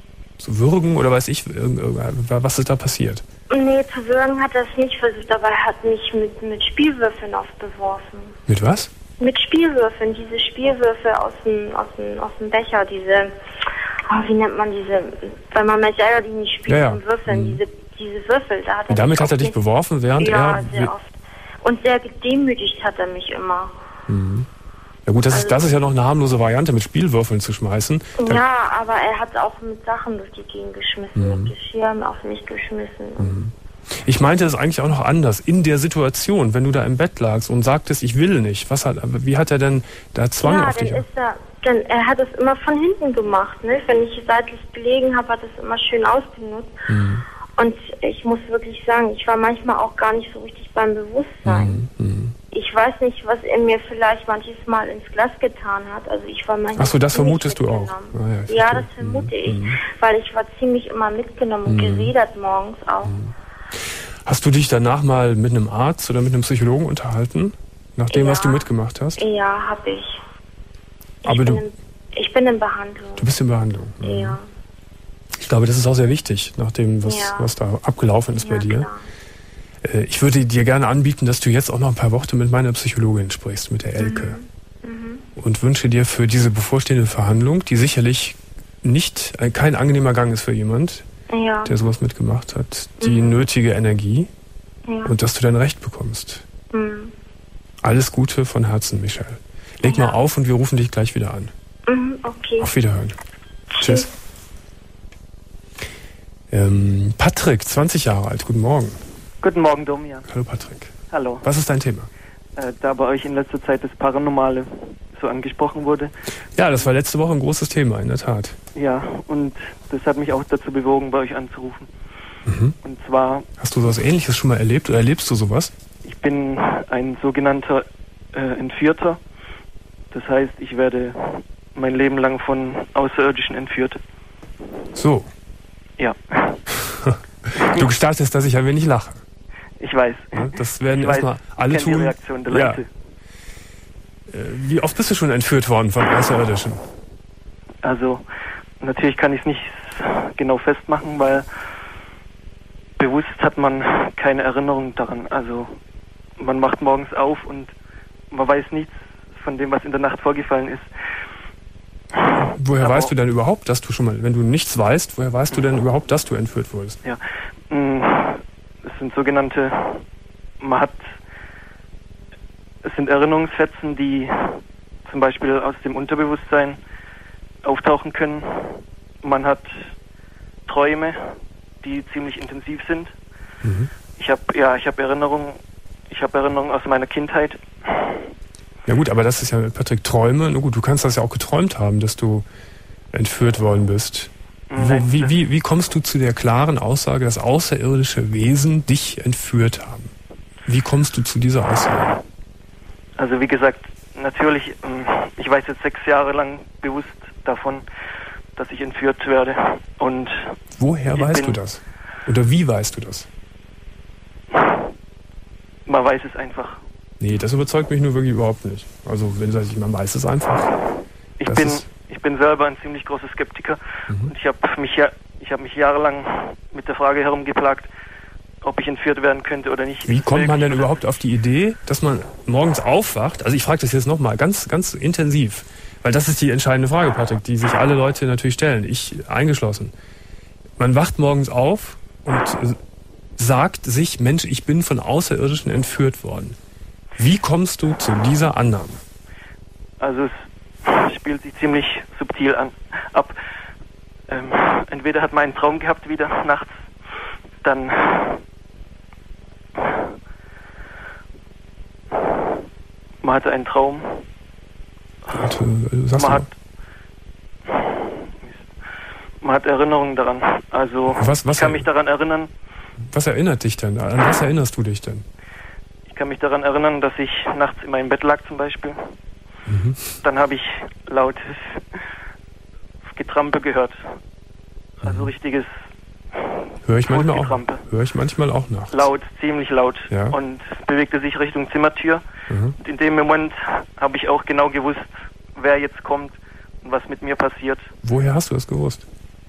zu würgen oder weiß ich, was ist da passiert? Nee, zu würgen hat er es nicht versucht, aber er hat mich mit, mit Spielwürfeln aufgeworfen. Mit was? Mit Spielwürfeln, diese Spielwürfel aus dem, aus dem, aus dem Becher, diese, oh, wie nennt man diese, weil man mit selber die nicht spielt, ja, ja. Würfeln, mhm. diese, diese Würfel. Da hat er Und damit hat er dich beworfen, während ja, er... Ja, sehr oft. Und sehr gedemütigt hat er mich immer. Mhm. Ja gut, das, also, ist, das ist ja noch eine harmlose Variante, mit Spielwürfeln zu schmeißen. Dann ja, aber er hat auch mit Sachen durch die Gegend geschmissen, mhm. mit Geschirren auf mich geschmissen. Mhm. Ich meinte es eigentlich auch noch anders. In der Situation, wenn du da im Bett lagst und sagtest, ich will nicht, was hat, wie hat er denn da Zwang ja, auf dich? Ja, ist er, denn er hat es immer von hinten gemacht. Ne? Wenn ich seitlich gelegen habe, hat es immer schön ausgenutzt. Mhm. Und ich muss wirklich sagen, ich war manchmal auch gar nicht so richtig beim Bewusstsein. Mhm. Ich weiß nicht, was er mir vielleicht manches Mal ins Glas getan hat. Also ich war manchmal. Ach so, das vermutest du auch? Ah, ja, ja, das vermute mhm. ich, weil ich war ziemlich immer mitgenommen und mhm. geredet morgens auch. Mhm. Hast du dich danach mal mit einem Arzt oder mit einem Psychologen unterhalten, nach dem, ja. was du mitgemacht hast? Ja, habe ich. ich. Aber du? In, ich bin in Behandlung. Du bist in Behandlung? Mhm. Ja. Ich glaube, das ist auch sehr wichtig, nach dem, was, ja. was da abgelaufen ist ja, bei dir. Klar. Ich würde dir gerne anbieten, dass du jetzt auch noch ein paar Worte mit meiner Psychologin sprichst, mit der Elke. Mhm. Mhm. Und wünsche dir für diese bevorstehende Verhandlung, die sicherlich nicht kein angenehmer Gang ist für jemand, ja. der sowas mitgemacht hat, die mhm. nötige Energie ja. und dass du dein Recht bekommst. Mhm. Alles Gute von Herzen, Michelle. Leg ja. mal auf und wir rufen dich gleich wieder an. Mhm, okay. Auf Wiederhören. Tschüss. Tschüss. Ähm, Patrick, zwanzig Jahre alt, guten Morgen. Guten Morgen, Domian. Hallo Patrick. Hallo. Was ist dein Thema? Äh, da bei euch in letzter Zeit das Paranormale so angesprochen wurde. Ja, das war letzte Woche ein großes Thema, in der Tat. Ja, und das hat mich auch dazu bewogen, bei euch anzurufen. Mhm. Und zwar... Hast du sowas Ähnliches schon mal erlebt oder erlebst du sowas? Ich bin ein sogenannter äh, Entführter. Das heißt, ich werde mein Leben lang von Außerirdischen entführt. So. Ja. Du gestattest, dass ich ein wenig lache. Ich weiß. Ja, das werden erstmal alle tun. Die Reaktion der Leute. Ja. Wie oft bist du schon entführt worden von Außerirdischen? Also, natürlich kann ich es nicht genau festmachen, weil bewusst hat man keine Erinnerung daran. Also, man macht morgens auf und man weiß nichts von dem, was in der Nacht vorgefallen ist. Woher Aber weißt du denn überhaupt, dass du schon mal, wenn du nichts weißt, woher weißt du denn überhaupt, dass du entführt wurdest? Ja, es sind sogenannte, man hat, es sind Erinnerungsfetzen, die zum Beispiel aus dem Unterbewusstsein auftauchen können. Man hat Träume, die ziemlich intensiv sind. Mhm. Ich habe, ja, ich habe Erinnerungen, ich habe Erinnerungen aus meiner Kindheit. Ja gut, aber das ist ja, Patrick, Träume. Na gut, du kannst das ja auch geträumt haben, dass du entführt worden bist. Wo, wie, wie, wie kommst du zu der klaren Aussage, dass außerirdische Wesen dich entführt haben? Wie kommst du zu dieser Aussage? Also wie gesagt, natürlich, ich weiß jetzt sechs Jahre lang bewusst davon, dass ich entführt werde. Und woher weißt du das? Oder wie weißt du das? Man weiß es einfach. Nee, das überzeugt mich nur wirklich überhaupt nicht. Also wenn du sagst, man weiß es einfach. Ich bin, ich bin selber ein ziemlich großer Skeptiker. Mhm. Und ich habe mich, ja, ich hab mich jahrelang mit der Frage herumgeplagt, ob ich entführt werden könnte oder nicht. Wie kommt man denn überhaupt auf die Idee, dass man morgens aufwacht? Also ich frage das jetzt nochmal ganz, ganz intensiv. Weil das ist die entscheidende Frage, Patrick, die sich alle Leute natürlich stellen, ich eingeschlossen. Man wacht morgens auf und sagt sich, Mensch, ich bin von Außerirdischen entführt worden. Wie kommst du zu dieser Annahme? Also es spielt sich ziemlich subtil an, ab. Ähm, entweder hat man einen Traum gehabt wieder nachts, dann man hatte einen Traum. Warte, sagst man, du hat, man hat Erinnerungen daran. Also was, was ich kann mich daran erinnern. Was erinnert dich denn? An was erinnerst du dich denn? Ich kann mich daran erinnern, dass ich nachts in meinem Bett lag zum Beispiel. Mhm. Dann habe ich lautes Getrampe gehört. Also mhm. richtiges Höre ich manchmal auch, höre ich manchmal auch nachts. Laut, ziemlich laut. Ja. Und bewegte sich Richtung Zimmertür. Mhm. Und in dem Moment habe ich auch genau gewusst, wer jetzt kommt und was mit mir passiert. Woher hast du das gewusst?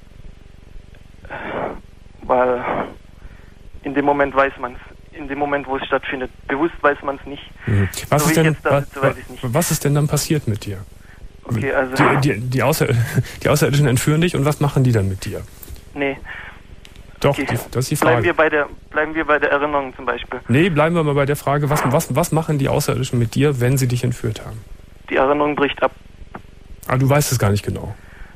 Weil in dem Moment weiß man es. In dem Moment, wo es stattfindet. Bewusst weiß man es nicht. Mhm. Was, so ist denn, da sitze, weiß nicht. was ist denn dann passiert mit dir? Okay, also die, die, die, Außer, die Außerirdischen entführen dich und was machen die dann mit dir? Nee. Doch, okay. die, das ist die Frage. Bleiben wir bei der, bleiben wir bei der Erinnerung zum Beispiel. Nee, bleiben wir mal bei der Frage, was, was, was machen die Außerirdischen mit dir, wenn sie dich entführt haben? Die Erinnerung bricht ab. Ah, du weißt es gar nicht genau.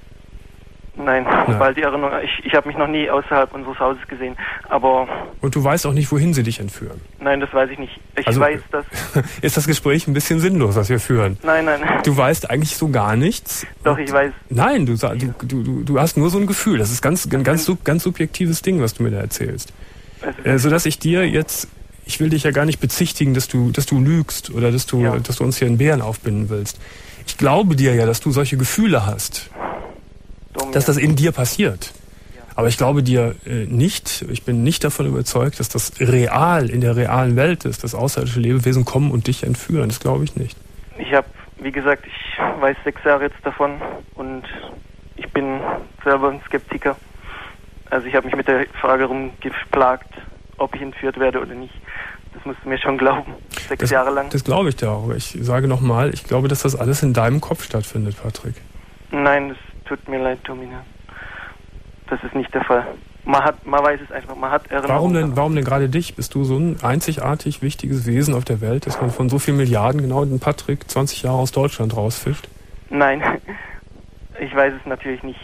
Nein, Nein. weil die Erinnerung, ich, ich habe mich noch nie außerhalb unseres Hauses gesehen, aber... Und du weißt auch nicht, wohin sie dich entführen? Nein, das weiß ich nicht. Ich also, weiß, dass... Ist das Gespräch ein bisschen sinnlos, was wir führen? Nein, nein. Du weißt eigentlich so gar nichts? Doch, ich weiß. Nein, du, du, du, du hast nur so ein Gefühl. Das ist ganz, ein ganz, ganz subjektives Ding, was du mir da erzählst. Äh, sodass ich dir jetzt... Ich will dich ja gar nicht bezichtigen, dass du, dass du lügst oder dass du, ja. dass du uns hier einen Bären aufbinden willst. Ich glaube dir ja, dass du solche Gefühle hast. Dumm, dass ja. das in dir passiert. Ja. Aber ich glaube dir äh, nicht, ich bin nicht davon überzeugt, dass das real, in der realen Welt ist, dass außerirdische Lebewesen kommen und dich entführen. Das glaube ich nicht. Ich habe, wie gesagt, ich weiß sechs Jahre jetzt davon und ich bin selber ein Skeptiker. Also ich habe mich mit der Frage rumgeplagt, ob ich entführt werde oder nicht. Das musst du mir schon glauben. Sechs das, Jahre lang. Das glaube ich dir auch. Aber ich sage nochmal, ich glaube, dass das alles in deinem Kopf stattfindet, Patrick. Nein, das tut mir leid, Domina. Das ist nicht der Fall. Man hat, man weiß es einfach, man hat Erinnerungen. Warum denn, warum denn gerade dich? Bist du so ein einzigartig wichtiges Wesen auf der Welt, dass man von so vielen Milliarden genau den Patrick zwanzig Jahre aus Deutschland rausfischt? Nein, ich weiß es natürlich nicht.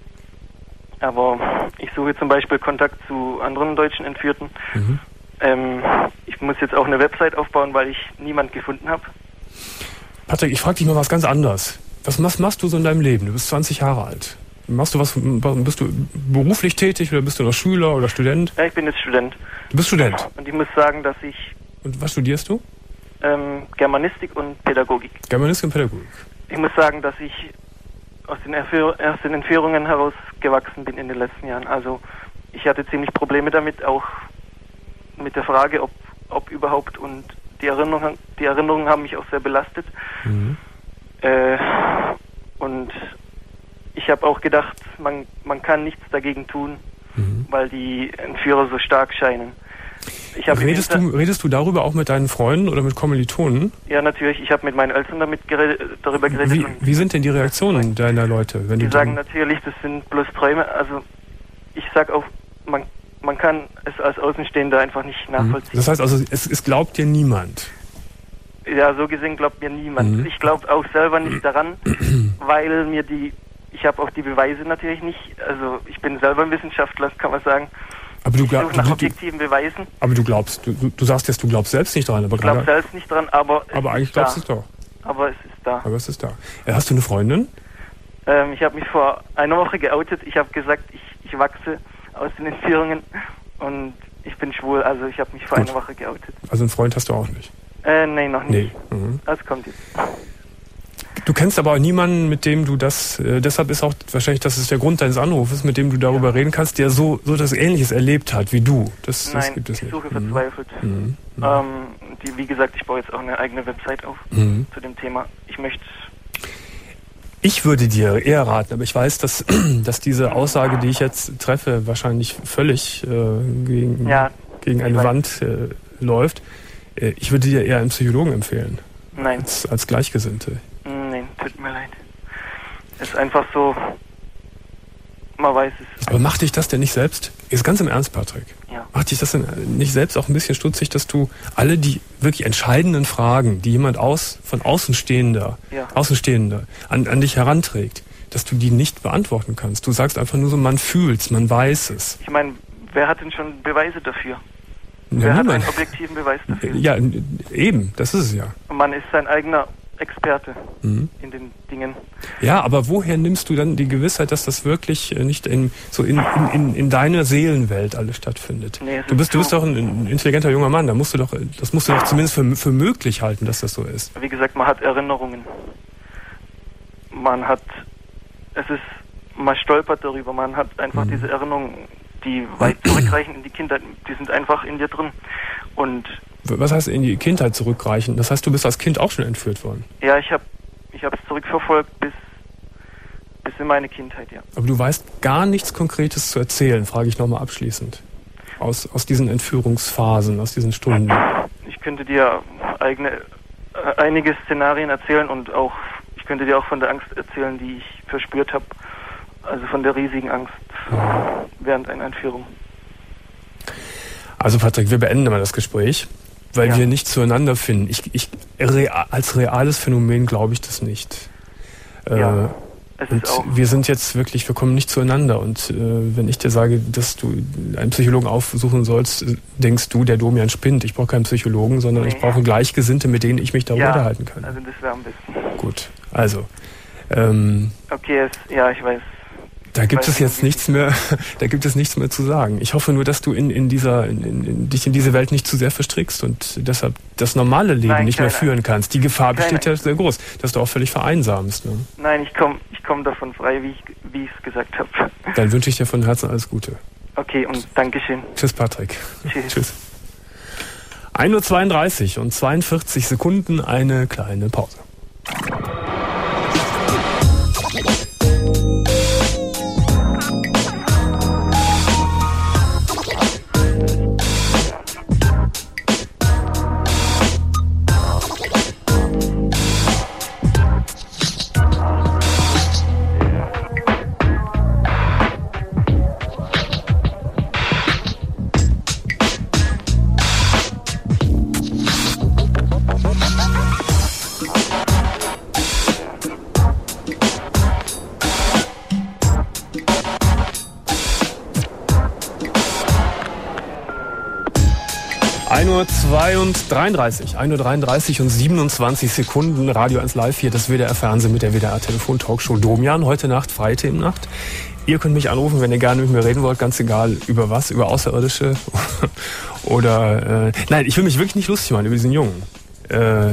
Aber ich suche zum Beispiel Kontakt zu anderen deutschen Entführten. Mhm. Ähm, ich muss jetzt auch eine Website aufbauen, weil ich niemand gefunden habe. Patrick, ich frage dich mal was ganz anderes. Was machst, machst du so in deinem Leben? Du bist zwanzig Jahre alt. Machst du was? Bist du beruflich tätig oder bist du noch Schüler oder Student? Ja, ich bin jetzt Student. Du bist Student? Und ich muss sagen, dass ich... Und was studierst du? Ähm, Germanistik und Pädagogik. Germanistik und Pädagogik. Ich muss sagen, dass ich aus den, Erführ- aus den Entführungen heraus gewachsen bin in den letzten Jahren. Also ich hatte ziemlich Probleme damit, auch mit der Frage, ob, ob überhaupt, und die Erinnerungen, die Erinnerungen haben mich auch sehr belastet. Mhm. Äh, und ich habe auch gedacht, man, man kann nichts dagegen tun, mhm. weil die Entführer so stark scheinen. Ich redest, du, redest du darüber auch mit deinen Freunden oder mit Kommilitonen? Ja, natürlich. Ich habe mit meinen Eltern damit geredet, darüber geredet. Wie, wie sind denn die Reaktionen deiner Leute? Wenn die du sagen natürlich, das sind bloß Träume. Also ich sag auch, man, man kann es als Außenstehender einfach nicht nachvollziehen. Das heißt also, es, es glaubt dir niemand? Ja, so gesehen glaubt mir niemand. Mhm. Ich glaube auch selber nicht daran, weil mir die, ich habe auch die Beweise natürlich nicht. Also ich bin selber ein Wissenschaftler, kann man sagen. Aber du glaubst nach objektiven Beweisen. Aber du glaubst, du, du sagst jetzt, du glaubst selbst nicht dran. Aber ich glaube selbst nicht dran, aber es aber eigentlich glaubst du es doch. Aber es ist da. Aber es ist da. Hast du eine Freundin? Ähm, ich habe mich vor einer Woche geoutet. Ich habe gesagt, ich, ich wachse aus den Entführungen und ich bin schwul. Also ich habe mich vor Gut. einer Woche geoutet. Also einen Freund hast du auch nicht? Äh, nein, noch nicht. Nee. Mhm. Das kommt jetzt. Du kennst aber auch niemanden, mit dem du das, äh, deshalb ist auch wahrscheinlich, das ist der Grund deines Anrufes, mit dem du darüber ja. reden kannst, der so, so das Ähnliches erlebt hat wie du. Das, Nein, das gibt es ich suche nicht. verzweifelt. Mhm. Mhm. Ähm, die, wie gesagt, ich baue jetzt auch eine eigene Website auf mhm. zu dem Thema. Ich möchte... Ich würde dir eher raten, aber ich weiß, dass, dass diese Aussage, die ich jetzt treffe, wahrscheinlich völlig äh, gegen, ja, gegen eine Wand äh, läuft. Äh, ich würde dir eher einen Psychologen empfehlen. Nein. Als, als Gleichgesinnte. Nein, tut mir leid. Es ist einfach so, man weiß es. Aber macht dich das denn nicht selbst? Ist ganz im Ernst, Patrick. Ja. Macht dich das denn nicht selbst auch ein bisschen stutzig, dass du alle die wirklich entscheidenden Fragen, die jemand aus, von Außenstehender, ja. Außenstehender an, an dich heranträgt, dass du die nicht beantworten kannst? Du sagst einfach nur so, man fühlt's, man weiß es. Ich meine, wer hat denn schon Beweise dafür? Ja, wer hat niemand. einen objektiven Beweis dafür? Ja, eben, das ist es ja. Und man ist sein eigener Experte mhm. in den Dingen. Ja, aber woher nimmst du dann die Gewissheit, dass das wirklich nicht in, so in, in, in, in deiner Seelenwelt alles stattfindet? Nee, du bist, du bist doch ein, ein intelligenter junger Mann, da musst du doch, das musst du doch zumindest für, für möglich halten, dass das so ist. Wie gesagt, man hat Erinnerungen. Man hat, es ist, man stolpert darüber, man hat einfach mhm. diese Erinnerungen, die weit zurückreichen in die Kindheit, die sind einfach in dir drin. Und was heißt in die Kindheit zurückreichen? Das heißt, du bist als Kind auch schon entführt worden? Ja, ich habe ich habe es zurückverfolgt bis, bis in meine Kindheit, ja. Aber du weißt gar nichts Konkretes zu erzählen, frage ich nochmal abschließend. Aus, aus diesen Entführungsphasen, aus diesen Stunden. Ich könnte dir eigene, äh, einige Szenarien erzählen und auch, ich könnte dir auch von der Angst erzählen, die ich verspürt habe. Also von der riesigen Angst während einer Entführung. Also Patrick, wir beenden mal das Gespräch, weil ja. wir nicht zueinander finden. Ich, ich, real, als reales Phänomen glaube ich das nicht. Ja, äh, und wir sind jetzt wirklich, wir kommen nicht zueinander. Und äh, wenn ich dir sage, dass du einen Psychologen aufsuchen sollst, denkst du, der Domian spinnt. Ich brauche keinen Psychologen, sondern nee. ich brauche Gleichgesinnte, mit denen ich mich darüber ja, unterhalten kann. Also das wäre am besten. Gut, also. Ähm, okay, es, ja, ich weiß. Da gibt es jetzt nichts mehr, da gibt es nichts mehr zu sagen. Ich hoffe nur, dass du in, in dieser, in, in, dich in diese Welt nicht zu sehr verstrickst und deshalb das normale Leben Nein, nicht mehr führen kannst. Die Gefahr besteht keine. ja sehr groß, dass du auch völlig vereinsamst. Ne? Nein, ich komme ich komm davon frei, wie ich wie ich es gesagt habe. Dann wünsche ich dir von Herzen alles Gute. Okay, und Dankeschön. Tschüss, Patrick. Tschüss. Tschüss. ein Uhr zweiunddreißig und zweiundvierzig Sekunden, eine kleine Pause. ein Uhr dreiunddreißig, ein Uhr dreiunddreißig und siebenundzwanzig Sekunden, Radio eins Live hier, das W D R-Fernsehen mit der W D R-Telefon-Talkshow Domian. Heute Nacht, Freitag-Nacht. Ihr könnt mich anrufen, wenn ihr gerne mit mir reden wollt, ganz egal über was, über Außerirdische oder... Äh, nein, ich will mich wirklich nicht lustig machen über diesen Jungen. Äh,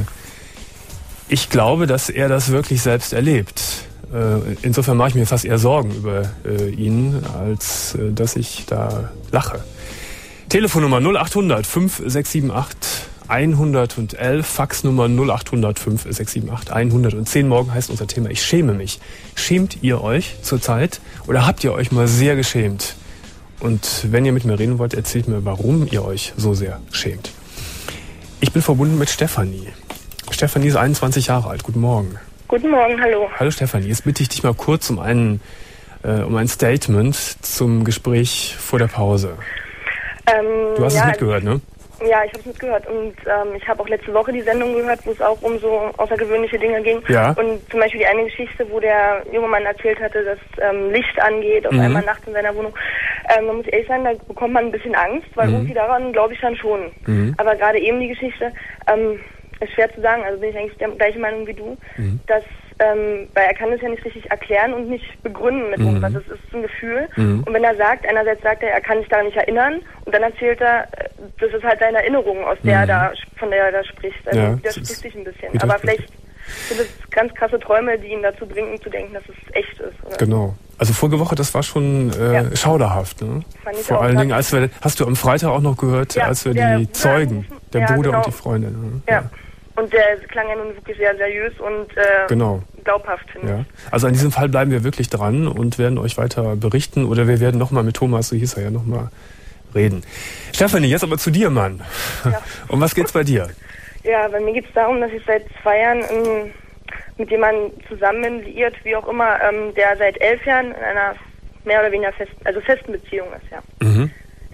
ich glaube, dass er das wirklich selbst erlebt. Äh, insofern mache ich mir fast eher Sorgen über äh, ihn, als äh, dass ich da lache. Telefonnummer null achthundert fünf sechs sieben acht hundertelf, Faxnummer null achthundert fünf sechs sieben acht hundertzehn. Morgen heißt unser Thema Ich schäme mich. Schämt ihr euch zurzeit oder habt ihr euch mal sehr geschämt? Und wenn ihr mit mir reden wollt, erzählt mir, warum ihr euch so sehr schämt. Ich bin verbunden mit Stefanie. Stefanie ist einundzwanzig Jahre alt. Guten Morgen. Guten Morgen, hallo. Hallo Stefanie, jetzt bitte ich dich mal kurz um, einen, äh, um ein Statement zum Gespräch vor der Pause. Ähm, du hast ja, es mitgehört, ne? Ja, ich habe es mitgehört und ähm, ich habe auch letzte Woche die Sendung gehört, wo es auch um so außergewöhnliche Dinge ging. Ja. Und zum Beispiel die eine Geschichte, wo der junge Mann erzählt hatte, dass ähm, Licht angeht auf mhm. einmal nachts in seiner Wohnung. Ähm, man muss ehrlich sagen, da bekommt man ein bisschen Angst, weil mhm. irgendwie daran glaube ich dann schon. Mhm. Aber gerade eben die Geschichte, ähm, ist schwer zu sagen, also bin ich eigentlich der gleichen Meinung wie du, mhm. dass Ähm, weil er kann es ja nicht richtig erklären und nicht begründen mit mhm. irgendwas. Es ist ein Gefühl. Mhm. Und wenn er sagt, einerseits sagt er, er kann sich daran nicht erinnern und dann erzählt er, das ist halt seine Erinnerung, aus der mhm. er da, von der er da spricht. Also ja, widerspricht sich ein bisschen. Aber vielleicht sind das ganz krasse Träume, die ihn dazu bringen, zu denken, dass es echt ist. Oder? Genau. Also vorige Woche, das war schon äh, ja. schauderhaft. Ne? Vor allen Dingen, als wir, hast du am Freitag auch noch gehört, ja, als wir die Bruder Zeugen, der ja, Bruder genau. und die Freundin. Ne? Ja. ja. Und der klang ja nun wirklich sehr seriös und äh, genau. glaubhaft, finde ja. ich. Also an diesem Fall bleiben wir wirklich dran und werden euch weiter berichten. Oder wir werden nochmal mit Thomas, so hieß er ja, nochmal reden. Stefanie, jetzt aber zu dir, Mann. Ja. Um was geht's bei dir? Ja, bei mir geht es darum, dass ich seit zwei Jahren ähm, mit jemandem zusammen bin, liiert, wie auch immer, ähm, der seit elf Jahren in einer mehr oder weniger festen, also festen Beziehung ist, ja. Mhm.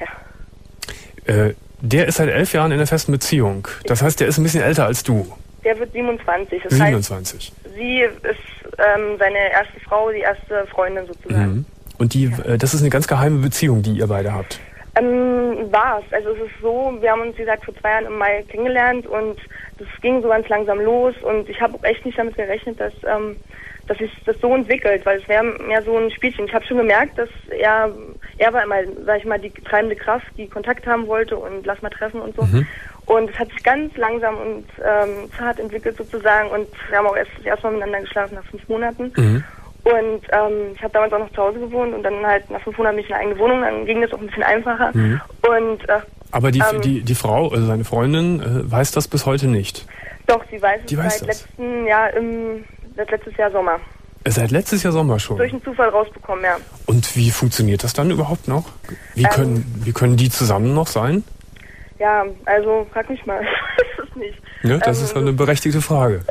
Ja. Äh, der ist seit elf Jahren in einer festen Beziehung. Das heißt, der ist ein bisschen älter als du. Der wird siebenundzwanzig. Das siebenundzwanzig. Heißt, sie ist ähm, seine erste Frau, die erste Freundin sozusagen. Mhm. Und die, ja. äh, das ist eine ganz geheime Beziehung, die ihr beide habt. Ähm, war's. Also es ist so, wir haben uns, wie gesagt, vor zwei Jahren im Mai kennengelernt und das ging so ganz langsam los und ich habe echt nicht damit gerechnet, dass, ähm, dass sich das so entwickelt, weil es wäre mehr so ein Spielchen. Ich habe schon gemerkt, dass er, er war immer, sag ich mal, die treibende Kraft, die Kontakt haben wollte und lass mal treffen und so. Mhm. Und es hat sich ganz langsam und ähm, zart entwickelt sozusagen und wir haben auch erst das erste Mal miteinander geschlafen nach fünf Monaten. Mhm. Und ähm, ich habe damals auch noch zu Hause gewohnt und dann halt nach fünf Monaten bin ich in eine eigene Wohnung, dann ging das auch ein bisschen einfacher. Mhm. Und, äh, Aber die, ähm, die, die Frau, also seine Freundin, äh, weiß das bis heute nicht? Doch, sie weiß die es weiß seit das. letzten Jahr, im, seit letztes Jahr Sommer. Seit letztes Jahr Sommer schon? Durch einen Zufall rausbekommen, ja. Und wie funktioniert das dann überhaupt noch? Wie, ähm, können, wie können die zusammen noch sein? Ja, also frag mich mal, ich weiß es nicht. Ja, das ähm, ist eine berechtigte Frage.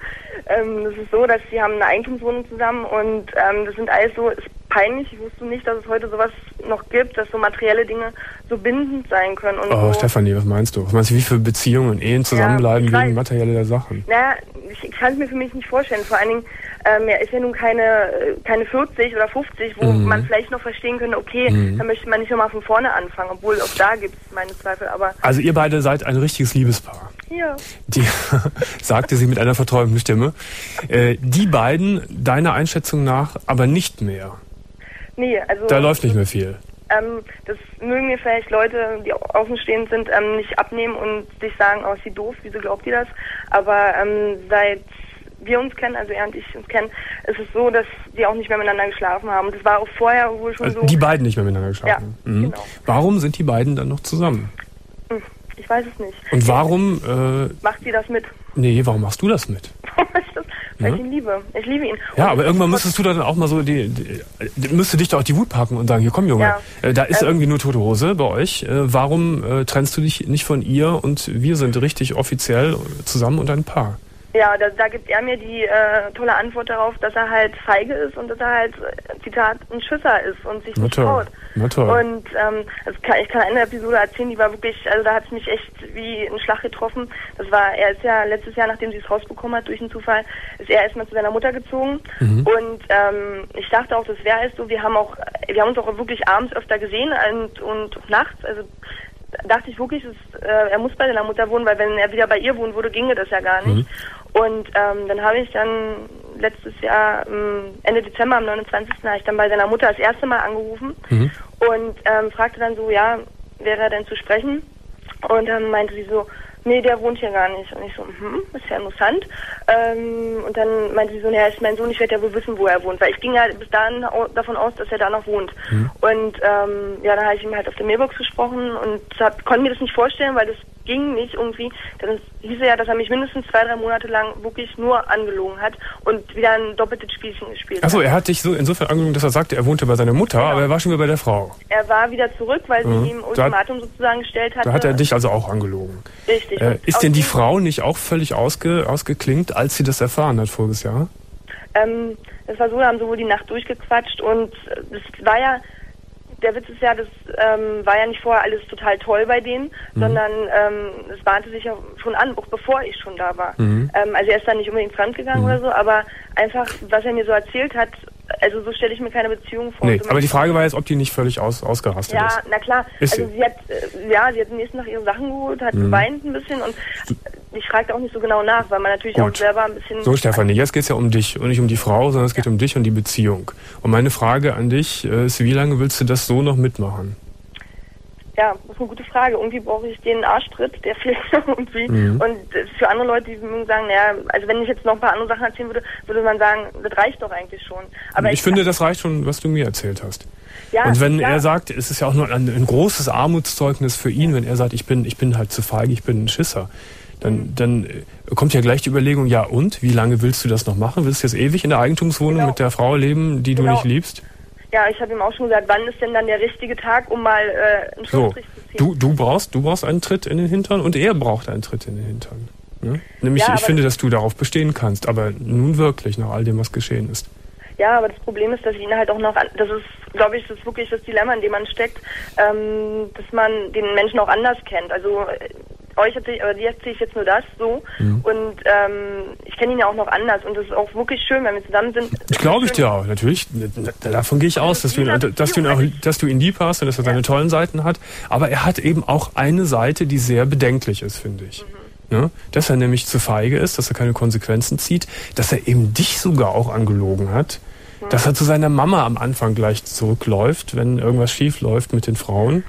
ähm, das ist so, dass sie haben eine Eigentumswohnung zusammen und ähm, das sind alles so, ist peinlich, ich wusste nicht, dass es heute sowas noch gibt, dass so materielle Dinge so bindend sein können. Und oh, so. Stefanie, was meinst du? Was meinst du, wie viele Beziehungen und Ehen zusammenbleiben ja, wegen materieller Sachen? Naja, ich, ich kann es mir für mich nicht vorstellen. Vor allen Dingen, ähm, er ist ja nun keine, keine vierzig oder fünfzig, wo mhm. man vielleicht noch verstehen könnte, okay, mhm. dann möchte man nicht nochmal von vorne anfangen, obwohl auch da gibt es meine Zweifel. Aber also ihr beide seid ein richtiges Liebespaar. Ja. Die, sagte sie mit einer verträumten Stimme. Äh, die beiden, deiner Einschätzung nach, aber nicht mehr. Nee, also... Da läuft nicht mehr viel. Ähm, das mögen mir vielleicht Leute, die außenstehend sind, ähm, nicht abnehmen und sich sagen, oh, ist sie doof, wieso glaubt ihr das? Aber ähm, seit wir uns kennen, also er und ich uns kennen, ist es so, dass die auch nicht mehr miteinander geschlafen haben. Und das war auch vorher wohl schon also so... Die beiden nicht mehr miteinander geschlafen Ja, mhm. genau. Warum sind die beiden dann noch zusammen? Ich weiß es nicht. Und warum... Äh, Macht sie das mit? Nee, warum machst du das mit? Weil ja? ich ihn liebe. Ich liebe ihn. Ja, und aber irgendwann müsstest du dann auch mal so, die, die, die müsste dich doch auch die Wut packen und sagen, hier komm Junge, ja. äh, da ist ähm, irgendwie nur tote Hose bei euch. Äh, warum äh, trennst du dich nicht von ihr und wir sind richtig offiziell zusammen und ein Paar? Ja, da, da gibt er mir die äh, tolle Antwort darauf, dass er halt feige ist und dass er halt, Zitat, ein Schisser ist und sich Na nicht toll. traut. Na toll. Und ähm, also kann, ich kann eine Episode erzählen, die war wirklich, also da hat es mich echt wie ein Schlag getroffen. Das war, er ist ja letztes Jahr, nachdem sie es rausbekommen hat, durch einen Zufall, ist er erstmal zu seiner Mutter gezogen. Mhm. Und ähm, ich dachte auch, das wäre es so. Wir haben auch, wir haben uns auch wirklich abends öfter gesehen und, und nachts, also dachte ich wirklich, dass, äh, er muss bei seiner Mutter wohnen, weil wenn er wieder bei ihr wohnen würde, ginge das ja gar nicht. Mhm. Und ähm, dann habe ich dann letztes Jahr, ähm, Ende Dezember, am neunundzwanzigsten habe ich dann bei seiner Mutter das erste Mal angerufen mhm. und ähm, fragte dann so, ja, wäre er denn zu sprechen? Und dann meinte sie so, nee, der wohnt hier gar nicht. Und ich so, hm, ist ja interessant. Ähm, und dann meinte sie so, naja, ist mein Sohn, ich werde ja wohl wissen, wo er wohnt. Weil ich ging ja bis dahin davon aus, dass er da noch wohnt. Mhm. Und ähm, ja, dann habe ich ihm halt auf der Mailbox gesprochen und hab, konnte mir das nicht vorstellen, weil das ging nicht irgendwie. Dann hieß er ja, dass er mich mindestens zwei, drei Monate lang wirklich nur angelogen hat und wieder ein doppeltes Spielchen gespielt Achso, hat. er hat dich so insofern angelogen, dass er sagte, er wohnte bei seiner Mutter, genau. aber er war schon wieder bei der Frau. Er war wieder zurück, weil sie mhm. ihm Ultimatum sozusagen gestellt hatte. Da hat er dich also auch angelogen. Richtig. Äh, ist denn die Frau nicht auch völlig ausge, ausgeklinkt, als sie das erfahren hat voriges Jahr? Ähm, das war so, da haben sie wohl die Nacht durchgequatscht und das war ja, der Witz ist ja, das ähm, war ja nicht vorher alles total toll bei denen, mhm. sondern ähm, es bahnte sich ja schon an, auch bevor ich schon da war. Mhm. Ähm, also er ist dann nicht unbedingt fremdgegangen mhm. oder so, aber einfach, was er mir so erzählt hat, also so stelle ich mir keine Beziehung vor. Nee, aber die Frage war jetzt, ob die nicht völlig aus, ausgerastet ja, ist. Ja, na klar. Ist also sie, sie hat, äh, ja, sie hat am nächsten Tag ihre Sachen geholt, hat mhm. geweint ein bisschen und ich fragte auch nicht so genau nach, weil man natürlich Gut. auch selber ein bisschen... So, Stefanie, jetzt geht es ja um dich und nicht um die Frau, sondern es geht ja. um dich und die Beziehung. Und meine Frage an dich ist, wie lange willst du das so noch mitmachen? Ja, das ist eine gute Frage. Irgendwie brauche ich den Arschtritt, der fehlt irgendwie. Mhm. Und für andere Leute, die mögen sagen, naja, also wenn ich jetzt noch ein paar andere Sachen erzählen würde, würde man sagen, das reicht doch eigentlich schon. Aber ich, ich finde, das reicht schon, was du mir erzählt hast. Ja, und wenn ja. er sagt, es ist ja auch nur ein, ein großes Armutszeugnis für ihn, wenn er sagt, ich bin, ich bin halt zu feige, ich bin ein Schisser, dann, dann kommt ja gleich die Überlegung, ja und, wie lange willst du das noch machen? Willst du jetzt ewig in der Eigentumswohnung genau. mit der Frau leben, die genau. du nicht liebst? Ja, ich habe ihm auch schon gesagt, wann ist denn dann der richtige Tag, um mal äh, einen Schlussstrich so, zu ziehen? Du, du, brauchst, du brauchst einen Tritt in den Hintern und er braucht einen Tritt in den Hintern. Ne? Nämlich, ja, ich finde, dass du darauf bestehen kannst, aber nun wirklich, nach all dem, was geschehen ist. Ja, aber das Problem ist, dass ich ihn halt auch noch, an, das ist, glaube ich, das ist wirklich das Dilemma, in dem man steckt, ähm, dass man den Menschen auch anders kennt. Also euch erzähle ich, dir erzähle ich jetzt nur das so mhm. und ähm, ich kenne ihn ja auch noch anders und das ist auch wirklich schön, wenn wir zusammen sind. Ich glaube ich dir auch, natürlich. Davon gehe ich aus, dass du, ihn, dass, du ihn auch, dass du ihn lieb hast und dass er seine ja. tollen Seiten hat. Aber er hat eben auch eine Seite, die sehr bedenklich ist, finde ich. Mhm. Ja? Dass er nämlich zu feige ist, dass er keine Konsequenzen zieht, dass er eben dich sogar auch angelogen hat, mhm. dass er zu seiner Mama am Anfang gleich zurückläuft, wenn irgendwas schief läuft mit den Frauen.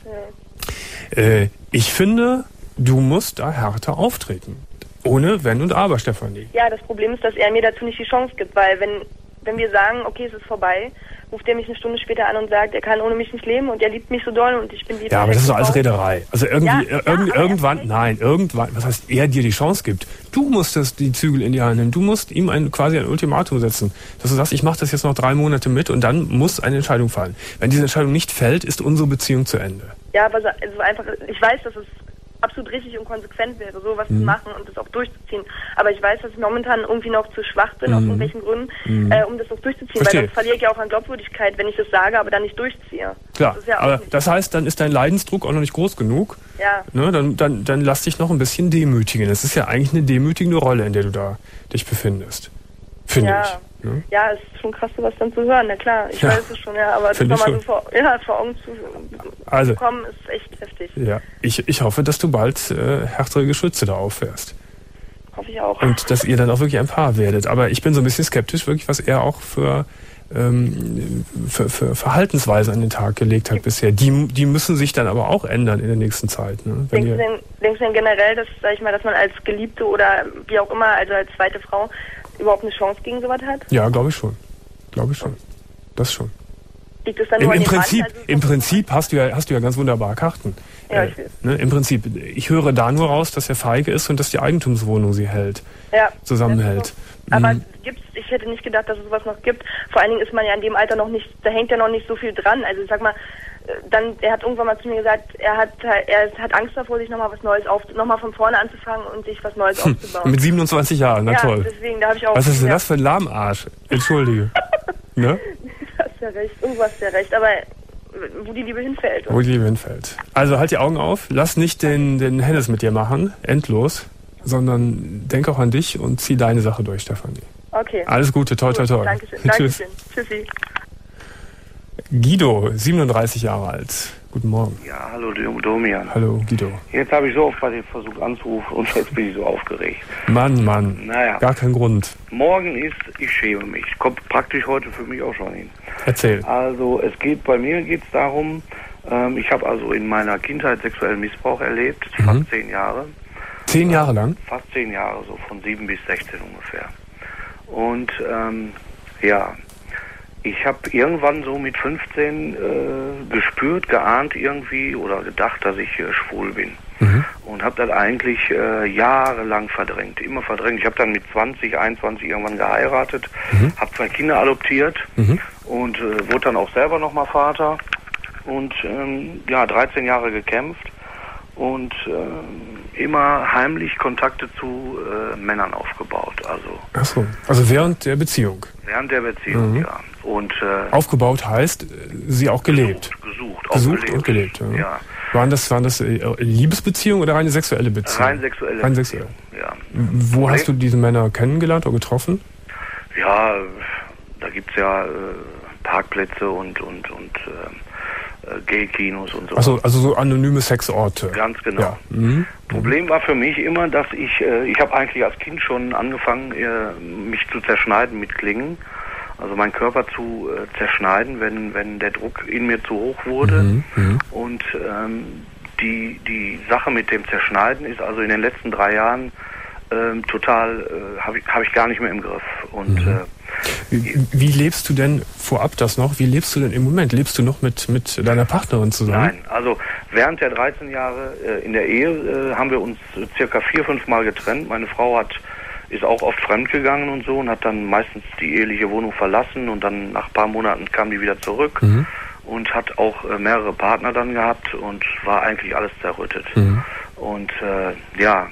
Mhm. Äh, ich finde, du musst da härter auftreten. Ohne Wenn und Aber, Stefanie. Ja, das Problem ist, dass er mir dazu nicht die Chance gibt, weil wenn, wenn wir sagen, okay, es ist vorbei, ruft er mich eine Stunde später an und sagt, er kann ohne mich nicht leben und er liebt mich so doll und ich bin die. Ja, aber das ist doch alles Rederei. Also irgendwie, ja, irg ja, irgendwann, nein, irgendwann, was heißt, er dir die Chance gibt. Du musst das, die Zügel in die Hand nehmen. Du musst ihm ein, quasi ein Ultimatum setzen. Dass du sagst, ich mache das jetzt noch drei Monate mit und dann muss eine Entscheidung fallen. Wenn diese Entscheidung nicht fällt, ist unsere Beziehung zu Ende. Ja, aber also einfach, ich weiß, dass es absolut richtig und konsequent wäre, sowas mhm. zu machen und das auch durchzuziehen. Aber ich weiß, dass ich momentan irgendwie noch zu schwach bin, mhm. aus irgendwelchen Gründen, mhm. äh, um das auch durchzuziehen. Verstehe. Weil sonst verliere ich ja auch an Glaubwürdigkeit, wenn ich das sage, aber dann nicht durchziehe. Klar, das, ja aber das heißt, dann ist dein Leidensdruck auch noch nicht groß genug. Ja. Ne, dann, dann, dann lass dich noch ein bisschen demütigen. Das ist ja eigentlich eine demütigende Rolle, in der du da dich befindest. Finde ja. ich. Ne? Ja, es ist schon krass, sowas dann zu hören, na klar. Ich ja. weiß es schon, ja, aber das nochmal so vor, ja, vor Augen zu also, bekommen, ist echt heftig. Ja, ich, ich hoffe, dass du bald äh, härtere Geschütze da auffährst. Hoffe ich auch. Und dass ihr dann auch wirklich ein Paar werdet. Aber ich bin so ein bisschen skeptisch, wirklich, was er auch für, ähm, für, für Verhaltensweise an den Tag gelegt hat bisher. Die, die müssen sich dann aber auch ändern in der nächsten Zeit. Ne? Denkst, du denn, denkst du denn generell, dass, sag ich mal, dass man als Geliebte oder wie auch immer, also als zweite Frau, überhaupt eine Chance gegen sowas hat? Ja, glaube ich schon. Glaube ich schon. Das schon. Liegt es dann Im, nur im an Prinzip, Mann, also im Prinzip hast du ja, hast du ja ganz wunderbare Karten. Ja, äh, ne, Im Prinzip, ich höre da nur raus, dass er feige ist und dass die Eigentumswohnung sie hält. Ja. Zusammenhält. So. Aber mhm. gibt's, ich hätte nicht gedacht, dass es sowas noch gibt. Vor allen Dingen ist man ja in dem Alter noch nicht, da hängt ja noch nicht so viel dran. Also ich sag mal, dann, er hat irgendwann mal zu mir gesagt, er hat, er hat Angst davor, sich nochmal was Neues auf, nochmal von vorne anzufangen und sich was Neues hm. aufzubauen. Mit siebenundzwanzig Jahren, na ja, toll. Deswegen, da habe ich auch. Was ist denn ja. das für ein Lahmarsch? Entschuldige. Ne? Du hast ja recht, irgendwo hast du ja recht, aber wo die Liebe hinfällt. Wo die Liebe hinfällt. Also halt die Augen auf, lass nicht den, den Hennes mit dir machen, endlos, sondern denk auch an dich und zieh deine Sache durch, Stefanie. Okay. Alles Gute, toi, toi, toi. Dankeschön. Tschüss. Dankeschön. Tschüssi. Guido, siebenunddreißig Jahre alt. Guten Morgen. Ja, hallo Domian. Hallo Guido. Jetzt habe ich so oft bei dir versucht anzurufen und jetzt bin ich so aufgeregt. Mann, Mann. Naja. Gar kein Grund. Morgen ist, ich schäme mich. Kommt praktisch heute für mich auch schon hin. Erzähl. Also es geht, bei mir geht es darum, ähm, ich habe also in meiner Kindheit sexuellen Missbrauch erlebt, mhm. fast zehn Jahre. Zehn Jahre lang? Fast zehn Jahre, so von sieben bis sechzehn ungefähr. Und ähm, ja, ich habe irgendwann so mit fünfzehn äh, gespürt, geahnt irgendwie oder gedacht, dass ich äh, schwul bin. Mhm. Und habe das eigentlich äh, jahrelang verdrängt, immer verdrängt. Ich habe dann mit zwanzig, einundzwanzig irgendwann geheiratet, mhm. habe zwei Kinder adoptiert mhm. und äh, wurde dann auch selber nochmal Vater und ähm, ja, dreizehn Jahre gekämpft und äh, immer heimlich Kontakte zu äh, Männern aufgebaut. Also, ach so, also während der Beziehung? Während der Beziehung, mhm. ja. Und, äh, aufgebaut heißt, sie auch gelebt? Gesucht, gesucht, gesucht gelebt. und gelebt. Ja. ja. Waren das, waren das äh, Liebesbeziehungen oder reine sexuelle Beziehungen? Rein sexuelle Rein sexuell. Beziehung, ja. Wo Problem? Hast du diese Männer kennengelernt oder getroffen? Ja, da gibt's ja äh, Parkplätze und, und, und äh, Gay-Kinos und so. Also, also so anonyme Sexorte. Ganz genau. Ja. Mhm. Problem war für mich immer, dass ich, äh, ich habe eigentlich als Kind schon angefangen, äh, mich zu zerschneiden mit Klingen. also meinen Körper zu äh, zerschneiden, wenn wenn der Druck in mir zu hoch wurde. Mhm, mh. Und ähm, die die Sache mit dem Zerschneiden ist also in den letzten drei Jahren ähm, total äh, habe ich habe ich gar nicht mehr im Griff. Und mhm. äh, wie, wie lebst du denn, vorab das noch, wie lebst du denn im Moment? Lebst du noch mit, mit deiner Partnerin zusammen? Nein, also während der dreizehn Jahre äh, in der Ehe äh, haben wir uns äh, circa vier, fünf Mal getrennt. Meine Frau hat ist auch oft fremdgegangen und so und hat dann meistens die eheliche Wohnung verlassen und dann nach ein paar Monaten kam die wieder zurück mhm. und hat auch äh, mehrere Partner dann gehabt und war eigentlich alles zerrüttet. Mhm. Und äh, ja,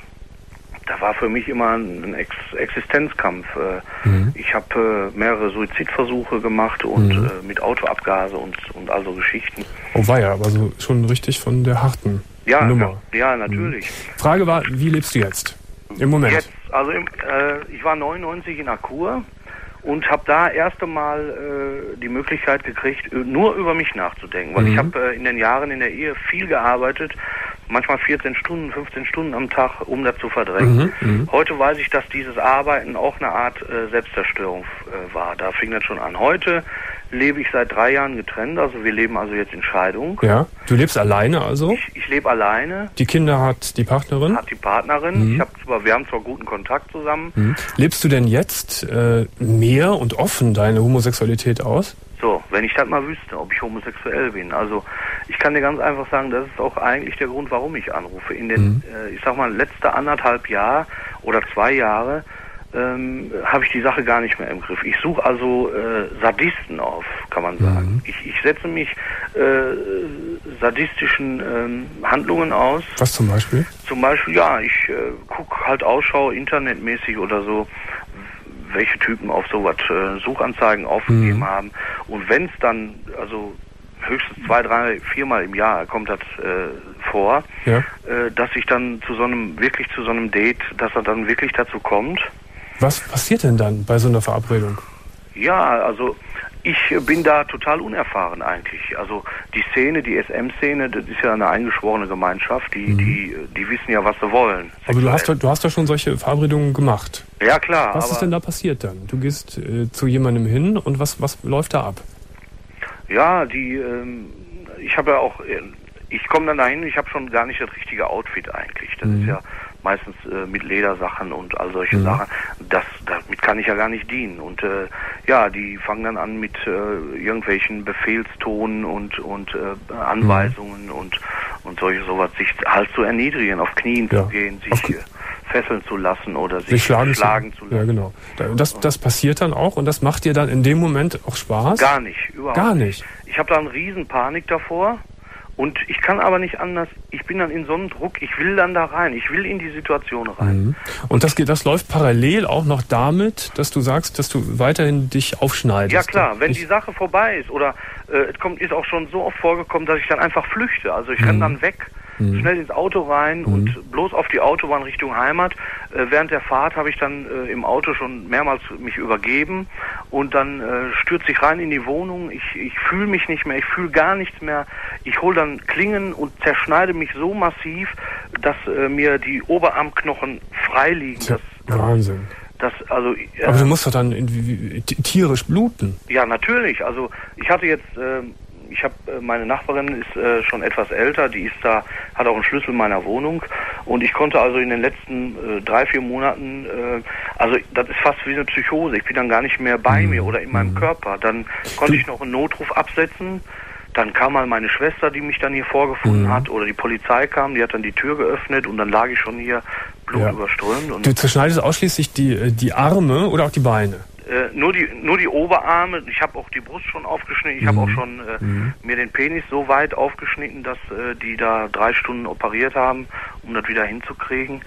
da war für mich immer ein Ex Existenzkampf. Mhm. Ich habe äh, mehrere Suizidversuche gemacht und mhm. äh, mit Autoabgase und, und also Geschichten. Oh weia, aber so schon richtig von der harten ja, Nummer. Ja, ja, natürlich. Mhm. Frage war, wie lebst du jetzt? Im Moment? Jetzt, also im, äh, ich war neunundneunzig in Akur und habe da erst einmal äh, die Möglichkeit gekriegt, nur über mich nachzudenken. Weil mhm. ich habe äh, in den Jahren in der Ehe viel gearbeitet, manchmal vierzehn Stunden, fünfzehn Stunden am Tag, um das zu verdrängen. Mhm. Heute weiß ich, dass dieses Arbeiten auch eine Art äh, Selbstzerstörung äh, war. Da fing das schon an. Heute lebe ich seit drei Jahren getrennt, also wir leben also jetzt in Scheidung. Ja, du lebst alleine also? Ich, ich lebe alleine. Die Kinder hat die Partnerin? Hat die Partnerin. Mhm. Ich hab zwar, wir haben zwar guten Kontakt zusammen. Mhm. Lebst du denn jetzt äh, mehr und offen deine Homosexualität aus? So, wenn ich das mal wüsste, ob ich homosexuell bin. Also ich kann dir ganz einfach sagen, das ist auch eigentlich der Grund, warum ich anrufe. In den, mhm. äh, ich sag mal, letzte anderthalb Jahr oder zwei Jahre ähm, habe ich die Sache gar nicht mehr im Griff. Ich suche also äh, Sadisten auf, kann man sagen. Mhm. Ich, ich setze mich äh, sadistischen ähm, Handlungen aus. Was zum Beispiel? Zum Beispiel, ja, ich äh, gucke halt Ausschau internetmäßig oder so, welche Typen auf sowas äh, Suchanzeigen aufgegeben mhm. haben. Und wenn es dann, also höchstens zwei, drei, viermal im Jahr kommt das äh, vor, ja. äh, dass ich dann zu so einem, wirklich zu so einem Date, dass er dann wirklich dazu kommt. Was passiert denn dann bei so einer Verabredung? Ja, also ich bin da total unerfahren eigentlich. Also die Szene, die S M-Szene, das ist ja eine eingeschworene Gemeinschaft, die, mhm. die, die wissen ja, was sie wollen. Aber du hast, du hast doch schon solche Verabredungen gemacht. Ja, klar. Was aber ist denn da passiert dann? Du gehst äh, zu jemandem hin und was, was läuft da ab? Ja, die, ähm, ich habe ja auch, äh, ich komme dann dahin, ich habe schon gar nicht das richtige Outfit eigentlich. Das mhm. ist ja meistens äh, mit Ledersachen und all solche mhm. Sachen. Das, damit kann ich ja gar nicht dienen. Und äh, ja, die fangen dann an mit äh, irgendwelchen Befehlstonen und und äh, Anweisungen mhm. und und solche sowas, sich halt zu erniedrigen, auf Knien ja. zu gehen, sich okay. fesseln zu lassen oder sich, sich schlagen, schlagen zu lassen. Ja, genau. Das, das passiert dann auch und das macht dir dann in dem Moment auch Spaß? Gar nicht, überhaupt Gar nicht. Ich habe da einen riesen Panik davor. Und ich kann aber nicht anders, ich bin dann in so einem Druck, ich will dann da rein, ich will in die Situation rein. Mhm. Und das geht, das läuft parallel auch noch damit, dass du sagst, dass du weiterhin dich aufschneidest. Ja klar, wenn ich die Sache vorbei ist oder äh, es kommt, ist auch schon so oft vorgekommen, dass ich dann einfach flüchte. Also ich mhm. renne dann weg, mhm. schnell ins Auto rein mhm. und bloß auf die Autobahn Richtung Heimat. Äh, während der Fahrt habe ich dann äh, im Auto schon mehrmals mich übergeben und dann äh, stürze ich rein in die Wohnung. Ich, ich fühle mich nicht mehr, ich fühle gar nichts mehr. Ich hole dann Klingen und zerschneide mich so massiv, dass äh, mir die Oberarmknochen frei liegen. Das, das, Wahnsinn. Das, also, äh, Aber du musst doch dann in, wie, tierisch bluten. Ja, natürlich. Also ich hatte jetzt, äh, ich habe, äh, meine Nachbarin ist äh, schon etwas älter, die ist da, hat auch einen Schlüssel meiner Wohnung und ich konnte also in den letzten äh, drei, vier Monaten, äh, also das ist fast wie eine Psychose. Ich bin dann gar nicht mehr bei mhm. mir oder in meinem mhm. Körper. Dann konnte ich noch einen Notruf absetzen. Dann kam mal meine Schwester, die mich dann hier vorgefunden mhm. hat, oder die Polizei kam, die hat dann die Tür geöffnet und dann lag ich schon hier blutüberströmt. Ja. Du zerschneidest ausschließlich die, die Arme oder auch die Beine? Äh, nur die nur die Oberarme. Ich habe auch die Brust schon aufgeschnitten. Ich mhm. habe auch schon äh, mhm. mir den Penis so weit aufgeschnitten, dass äh, die da drei Stunden operiert haben, um das wieder hinzukriegen.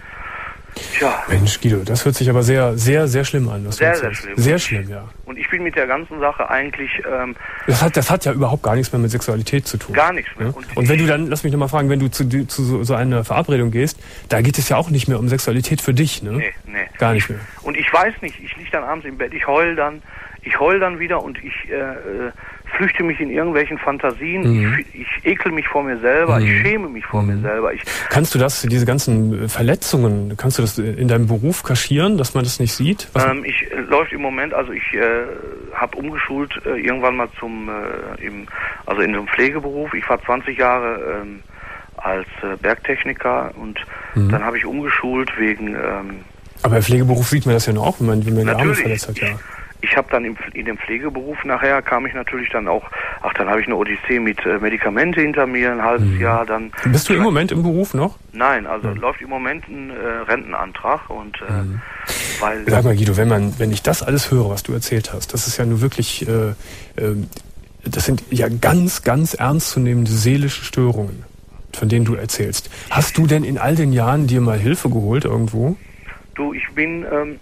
Tja. Mensch, Guido, das hört sich aber sehr, sehr, sehr schlimm an. Das sehr, sehr schlimm. Sehr schlimm, ja. Und ich bin mit der ganzen Sache eigentlich... Ähm, das hat, das hat ja überhaupt gar nichts mehr mit Sexualität zu tun. Gar nichts mehr. Ja? Und, und wenn du dann, lass mich nochmal fragen, wenn du zu, zu so, so einer Verabredung gehst, da geht es ja auch nicht mehr um Sexualität für dich, ne? Nee, nee. Gar nicht mehr. Und ich weiß nicht, ich liege dann abends im Bett, ich heul dann, ich heul dann wieder und ich äh, flüchte mich in irgendwelchen Fantasien, mhm. ich, ich ekel mich vor mir selber, mhm. ich schäme mich vor mhm. mir selber. Ich, kannst du das, diese ganzen Verletzungen, kannst du das in deinem Beruf kaschieren, dass man das nicht sieht? Ähm, ich äh, läuft im Moment, also ich äh, habe umgeschult äh, irgendwann mal zum, äh, im, also in einem Pflegeberuf. Ich war zwanzig Jahre ähm, als äh, Bergtechniker und mhm. dann habe ich umgeschult wegen... Ähm, aber im Pflegeberuf sieht man das ja noch auch, wenn man, wenn man die Arme verletzt hat, ja. Ich, ich habe dann im, in dem Pflegeberuf nachher kam ich natürlich dann auch, ach, dann habe ich eine Odyssee mit äh, Medikamente hinter mir, ein halbes mhm. Jahr dann. Bist du im Moment im Beruf noch? Nein, also mhm. läuft im Moment ein äh, Rentenantrag und äh, mhm. weil. Sag mal, Guido, wenn man, wenn ich das alles höre, was du erzählt hast, das ist ja nur wirklich, äh, äh, das sind ja ganz, ganz ernstzunehmende seelische Störungen, von denen du erzählst. Hast du denn in all den Jahren dir mal Hilfe geholt irgendwo? Du, ich bin, ähm,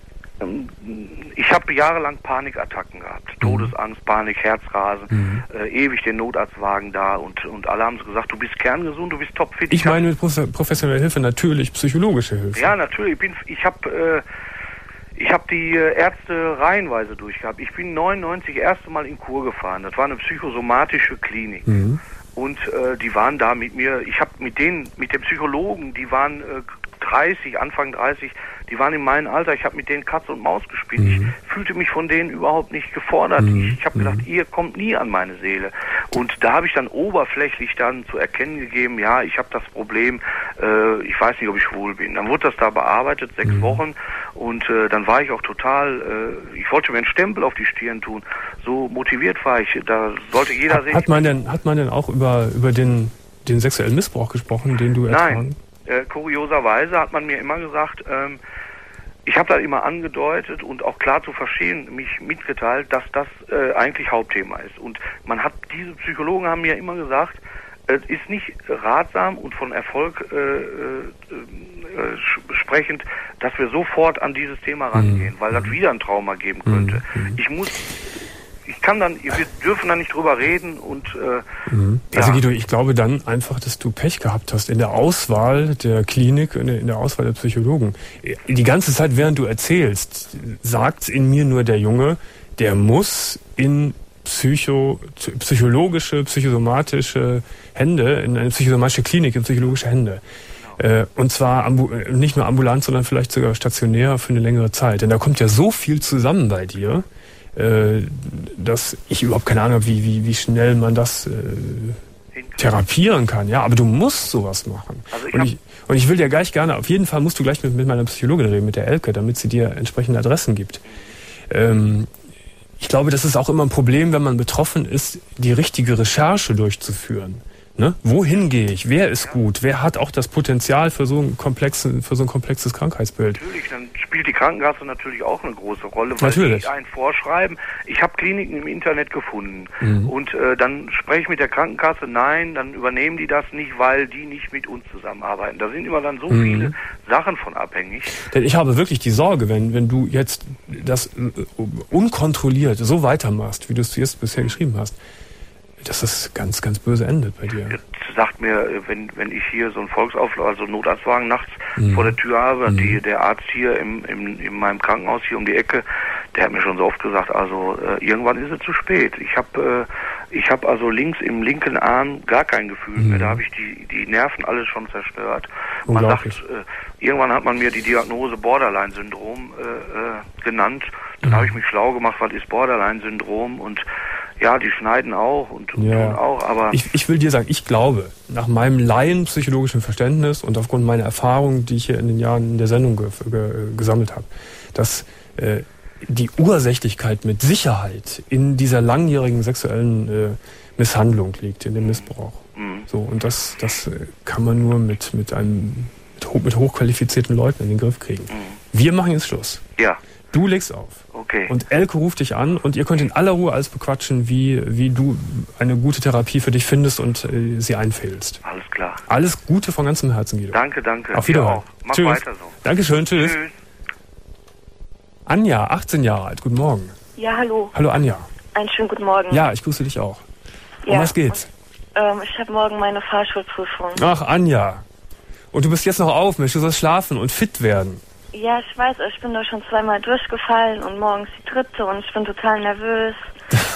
ich habe jahrelang Panikattacken gehabt, mhm. Todesangst, Panik, Herzrasen, mhm. äh, ewig den Notarztwagen da und und alle haben so gesagt, du bist kerngesund, du bist topfit. Ich, ich meine mit professioneller Hilfe natürlich psychologische Hilfe. Ja, natürlich. Ich bin, ich habe, äh, ich habe die äh, Ärzte reihenweise durchgehabt. Ich bin neunundneunzig erste Mal in Kur gefahren. Das war eine psychosomatische Klinik. Mhm. Und äh, die waren da mit mir. Ich habe mit denen, mit den Psychologen, die waren äh, dreißig, Anfang dreißig, die waren in meinem Alter, ich habe mit denen Katz und Maus gespielt. Mhm. Ich fühlte mich von denen überhaupt nicht gefordert. Mhm. Ich, ich habe gedacht, ihr kommt nie an meine Seele. Und da habe ich dann oberflächlich dann zu erkennen gegeben, ja, ich habe das Problem, äh, ich weiß nicht, ob ich schwul bin. Dann wurde das da bearbeitet, sechs mhm. Wochen und äh, dann war ich auch total, äh, ich wollte mir einen Stempel auf die Stirn tun. So motiviert war ich, da sollte jeder hat, sehen. Hat man denn, hat man denn auch über, über den, den sexuellen Missbrauch gesprochen, den du ertragen? Nein. Äh, kurioserweise hat man mir immer gesagt, ähm, ich habe da immer angedeutet und auch klar zu verstehen, mich mitgeteilt, dass das äh, eigentlich Hauptthema ist. Und man hat, diese Psychologen haben mir immer gesagt, es ist nicht ratsam und von Erfolg äh, äh, äh, sprechend, dass wir sofort an dieses Thema rangehen, mhm. weil das wieder ein Trauma geben könnte. Mhm. Ich muss... Ich kann dann, wir dürfen da nicht drüber reden und äh, mhm. Also ja. Guido, ich glaube dann einfach, dass du Pech gehabt hast in der Auswahl der Klinik, in der, in der Auswahl der Psychologen. Die ganze Zeit, während du erzählst, sagt's in mir nur der Junge, der muss in Psycho, psychologische, psychosomatische Hände, in eine psychosomatische Klinik, in psychologische Hände. Äh, und zwar ambu- nicht nur ambulant, sondern vielleicht sogar stationär für eine längere Zeit. Denn da kommt ja so viel zusammen bei dir, dass ich überhaupt keine Ahnung habe, wie, wie, wie schnell man das äh, therapieren kann. Ja, aber du musst sowas machen. Also ich und, ich, und ich will dir gleich gerne, auf jeden Fall musst du gleich mit, mit meiner Psychologin reden, mit der Elke, damit sie dir entsprechende Adressen gibt. Ähm, ich glaube, das ist auch immer ein Problem, wenn man betroffen ist, die richtige Recherche durchzuführen. Ne? Wohin gehe ich? Wer ist gut? Wer hat auch das Potenzial für so ein komplexes, für so ein komplexes Krankheitsbild? Natürlich, dann spielt die Krankenkasse natürlich auch eine große Rolle, weil natürlich. die einen vorschreiben. Ich habe Kliniken im Internet gefunden mhm. und äh, dann spreche ich mit der Krankenkasse, nein, dann übernehmen die das nicht, weil die nicht mit uns zusammenarbeiten. Da sind immer dann so mhm. viele Sachen von abhängig. Denn ich habe wirklich die Sorge, wenn, wenn du jetzt das unkontrolliert so weitermachst, wie du es jetzt bisher geschrieben hast, dass das ganz, ganz böse endet bei dir. Jetzt sagt mir, wenn wenn ich hier so einen Volksauflauf, also Notarztwagen nachts mhm. vor der Tür habe, mhm. die, der Arzt hier im, im, in meinem Krankenhaus hier um die Ecke, der hat mir schon so oft gesagt, also äh, irgendwann ist es zu spät. Ich habe äh, ich habe also links im linken Arm gar kein Gefühl mhm. mehr. Da habe ich die die Nerven alles schon zerstört. Man sagt, äh, irgendwann hat man mir die Diagnose Borderline-Syndrom äh, äh, genannt. Dann mhm. habe ich mich schlau gemacht, was ist Borderline-Syndrom und ja, die schneiden auch und, und ja. tun auch, aber... Ich, ich will dir sagen, ich glaube, nach meinem laienpsychologischen Verständnis und aufgrund meiner Erfahrungen, die ich hier in den Jahren in der Sendung ge, ge, gesammelt habe, dass äh, die Ursächlichkeit mit Sicherheit in dieser langjährigen sexuellen äh, Misshandlung liegt, in dem Missbrauch. Mhm. So, und das, das kann man nur mit, mit einem mit, hoch, mit hochqualifizierten Leuten in den Griff kriegen. Mhm. Wir machen jetzt Schluss. Ja. Du legst auf. Okay. Und Elke ruft dich an und ihr könnt in aller Ruhe alles bequatschen, wie, wie du eine gute Therapie für dich findest und äh, sie einfädelst. Alles klar. Alles Gute von ganzem Herzen, Guido. Danke, danke. Auf Wiederhören. Mach tschüss. weiter so. Dankeschön, tschüss. Tschüss. Anja, achtzehn Jahre alt, guten Morgen. Ja, hallo. Hallo Anja. Einen schönen guten Morgen. Ja, ich grüße dich auch. Um ja, was geht's? Und, ähm, ich habe morgen meine Fahrschulprüfung. Ach, Anja. Und du bist jetzt noch auf, Mensch, du sollst schlafen und fit werden. Ja, ich weiß, ich bin da schon zweimal durchgefallen und morgens die dritte und ich bin total nervös.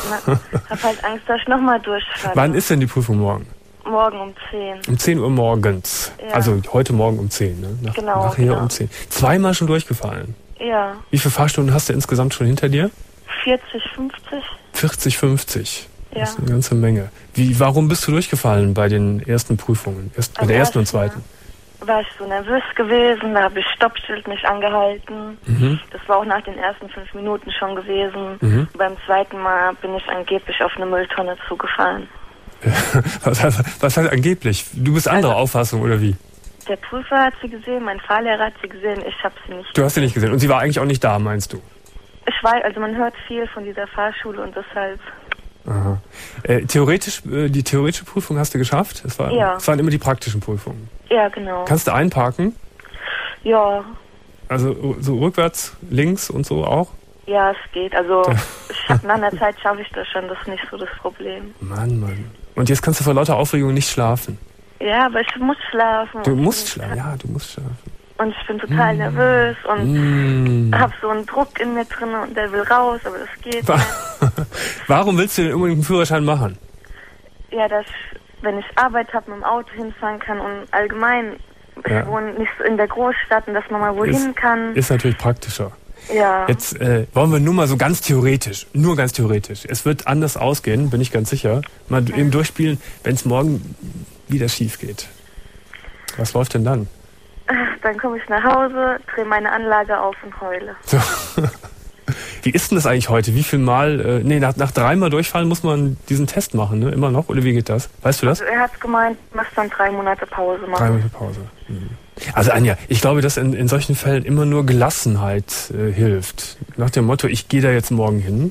Ich hab halt Angst, dass ich nochmal durchfalle. Wann ist denn die Prüfung morgen? Morgen um zehn. Um zehn Uhr morgens. Ja. Also heute Morgen um zehn, ne? Nach, genau. Nachher genau. um zehn. Zweimal schon durchgefallen? Ja. Wie viele Fahrstunden hast du insgesamt schon hinter dir? vierzig, fünfzig. vierzig, fünfzig. Ja. Das ist eine ganze Menge. Wie, warum bist du durchgefallen bei den ersten Prüfungen? Erst, bei Am der ersten und ersten zweiten? War ich so nervös gewesen, da habe ich Stoppschild nicht angehalten. Mhm. Das war auch nach den ersten fünf Minuten schon gewesen. Mhm. Beim zweiten Mal bin ich angeblich auf eine Mülltonne zugefallen. was, heißt, was heißt angeblich? Du bist anderer Also, Auffassung, oder wie? Der Prüfer hat sie gesehen, mein Fahrlehrer hat sie gesehen, ich habe sie nicht. Du hast sie nicht gesehen und sie war eigentlich auch nicht da, meinst du? Ich weiß, also man hört viel von dieser Fahrschule und deshalb... Aha. Äh, theoretisch, äh, die theoretische Prüfung hast du geschafft? Es war, ja. Es waren immer die praktischen Prüfungen. Ja, genau. Kannst du einparken? Ja. Also so rückwärts, links und so auch? Ja, es geht. Also ich hab, nach einer Zeit schaffe ich das schon, das ist nicht so das Problem. Mann, Mann. Und jetzt kannst du vor lauter Aufregung nicht schlafen. Ja, aber ich muss schlafen. Du musst schlafen, ja, du musst schlafen. Und ich bin total mm. nervös und mm. habe so einen Druck in mir drin und der will raus, aber das geht nicht. Warum willst du denn unbedingt einen Führerschein machen? Ja, dass ich, wenn ich Arbeit habe, mit dem Auto hinfahren kann und allgemein, ja. ich wohne nicht so in der Großstadt und dass man mal wohin kann. Ist natürlich praktischer. Ja. Jetzt äh, wollen wir nur mal so ganz theoretisch, nur ganz theoretisch. Es wird anders ausgehen, bin ich ganz sicher. Mal mhm. eben durchspielen, wenn es morgen wieder schief geht. Was läuft denn dann? Dann komme ich nach Hause, drehe meine Anlage auf und heule. So. Wie ist denn das eigentlich heute? Wie viel Mal, äh, nee, nach, nach dreimal durchfallen muss man diesen Test machen, ne? Immer noch? Oder wie geht das? Weißt du das? Also er hat gemeint, du machst dann drei Monate Pause machen. Drei Monate Pause. Mhm. Also Anja, ich glaube, dass in, in solchen Fällen immer nur Gelassenheit äh, hilft. Nach dem Motto, ich gehe da jetzt morgen hin.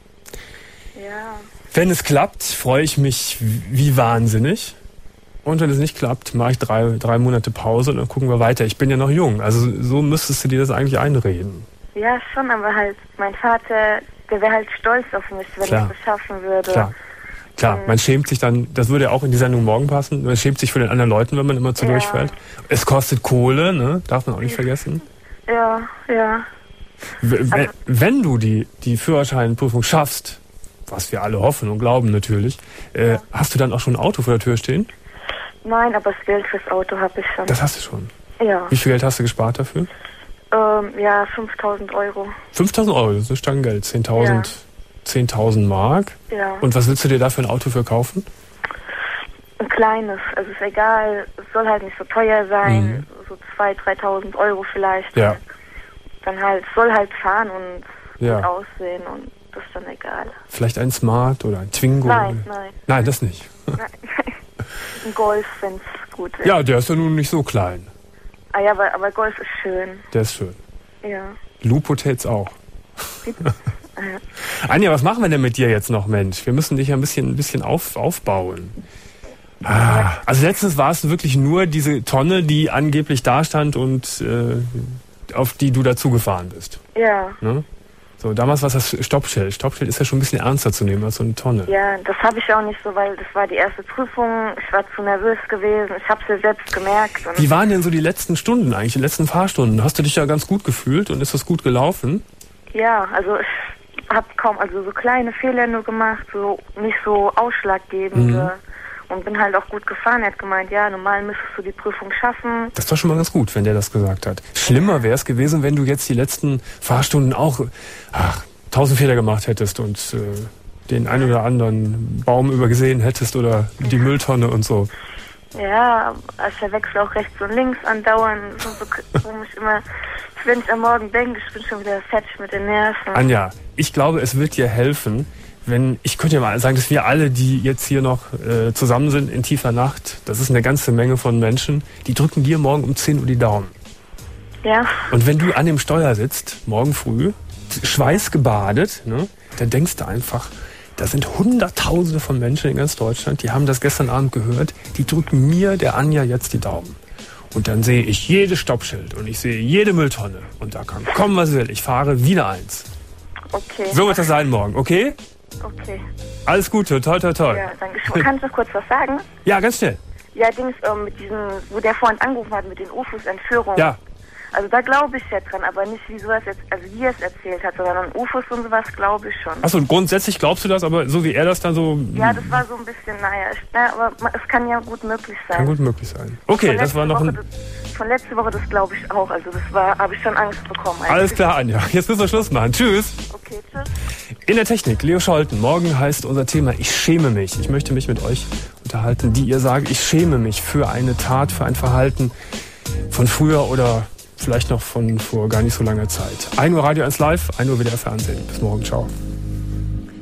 Ja. Wenn es klappt, freue ich mich wie wahnsinnig. Und wenn es nicht klappt, mache ich drei, drei Monate Pause und dann gucken wir weiter. Ich bin ja noch jung, also so müsstest du dir das eigentlich einreden. Ja, schon, aber halt, mein Vater, der wäre halt stolz auf mich, wenn Klar. ich das schaffen würde. Klar, Klar. man schämt sich dann, das würde ja auch in die Sendung morgen passen, man schämt sich für den anderen Leuten, wenn man immer zu ja. durchfällt. Es kostet Kohle, ne? Darf man auch nicht vergessen. Ja, ja. W- also, wenn du die, die Führerscheinprüfung schaffst, was wir alle hoffen und glauben natürlich, äh, ja. hast du dann auch schon ein Auto vor der Tür stehen? Nein, aber das Geld fürs Auto habe ich schon. Das hast du schon? Ja. Wie viel Geld hast du gespart dafür? Ähm, ja, fünftausend Euro. fünftausend Euro, das ist Stanggeld. zehntausend Ja. zehntausend Mark. Ja. Und was willst du dir da für ein Auto für kaufen? Ein kleines, also ist egal, es soll halt nicht so teuer sein, mhm. so zweitausend, dreitausend Euro vielleicht. Ja. Dann halt, soll halt fahren und ja. gut aussehen und das ist dann egal. Vielleicht ein Smart oder ein Twingo? Nein, nein. Nein, das nicht. Nein. Ein Golf, wenn es gut ist. Ja, der ist ja nun nicht so klein. Ah ja, aber, aber Golf ist schön. Der ist schön. Ja. Lupo tät's auch. Anja, was machen wir denn mit dir jetzt noch, Mensch? Wir müssen dich ja ein bisschen, ein bisschen auf, aufbauen. Ah, also letztens war es wirklich nur diese Tonne, die angeblich da stand und äh, auf die du dazugefahren bist. Ja. Ne? So, damals war es das Stoppschild. Stoppschild ist ja schon ein bisschen ernster zu nehmen als so eine Tonne. Ja, das habe ich auch nicht so, weil das war die erste Prüfung. Ich war zu nervös gewesen. Ich habe es ja selbst gemerkt. Und Wie waren denn so die letzten Stunden eigentlich, die letzten Fahrstunden? Hast du dich ja ganz gut gefühlt und ist das gut gelaufen? Ja, also ich habe kaum, also so kleine Fehler nur gemacht, so nicht so ausschlaggebende. Mhm. Und bin halt auch gut gefahren. Er hat gemeint, ja, normal müsstest du die Prüfung schaffen. Das ist doch schon mal ganz gut, wenn der das gesagt hat. Schlimmer wäre es gewesen, wenn du jetzt die letzten Fahrstunden auch ach, tausend Fehler gemacht hättest und äh, den einen oder anderen Baum übergesehen hättest oder die Mülltonne und so. Ja, also der Wechsel auch rechts und links andauern. So, wo mich immer, wenn ich am Morgen denke, ich bin schon wieder fertig mit den Nerven. Anja, ich glaube, es wird dir helfen, wenn, ich könnte ja mal sagen, dass wir alle, die jetzt hier noch äh, zusammen sind in tiefer Nacht, das ist eine ganze Menge von Menschen, die drücken dir morgen um zehn Uhr die Daumen. Ja. Und wenn du an dem Steuer sitzt, morgen früh, schweißgebadet, ne, dann denkst du einfach, da sind Hunderttausende von Menschen in ganz Deutschland, die haben das gestern Abend gehört, die drücken mir, der Anja, jetzt die Daumen. Und dann sehe ich jedes Stoppschild und ich sehe jede Mülltonne. Und da kann kommen, was will. Ich fahre wieder eins. Okay. So wird das sein morgen, okay? Okay. Alles Gute, toll, toll, toll. Ja, danke schön. Kannst du noch kurz was sagen? Ja, ganz schnell. Ja, Dings, ähm, mit diesem, wo der vorhin angerufen hat, mit den U F Os Entführung. Ja. Also da glaube ich ja dran, aber nicht wie sowas jetzt, also wie er es erzählt hat, sondern an U F Os und sowas glaube ich schon. Achso, und grundsätzlich glaubst du das, aber so wie er das dann so... Ja, das war so ein bisschen, naja, ich, na, aber es kann ja gut möglich sein. Kann gut möglich sein. Okay, das war noch Woche, ein... Das, von letzter Woche, das glaube ich auch, also das war, habe ich schon Angst bekommen. Eigentlich. Alles klar, Anja. Jetzt müssen wir Schluss machen. Tschüss. Okay, tschüss. In der Technik, Leo Scholten. Morgen heißt unser Thema Ich schäme mich. Ich möchte mich mit euch unterhalten, die ihr sagt, ich schäme mich für eine Tat, für ein Verhalten von früher oder vielleicht noch von vor gar nicht so langer Zeit. ein Uhr Radio eins Live, ein Uhr W D R Fernsehen. Bis morgen, ciao.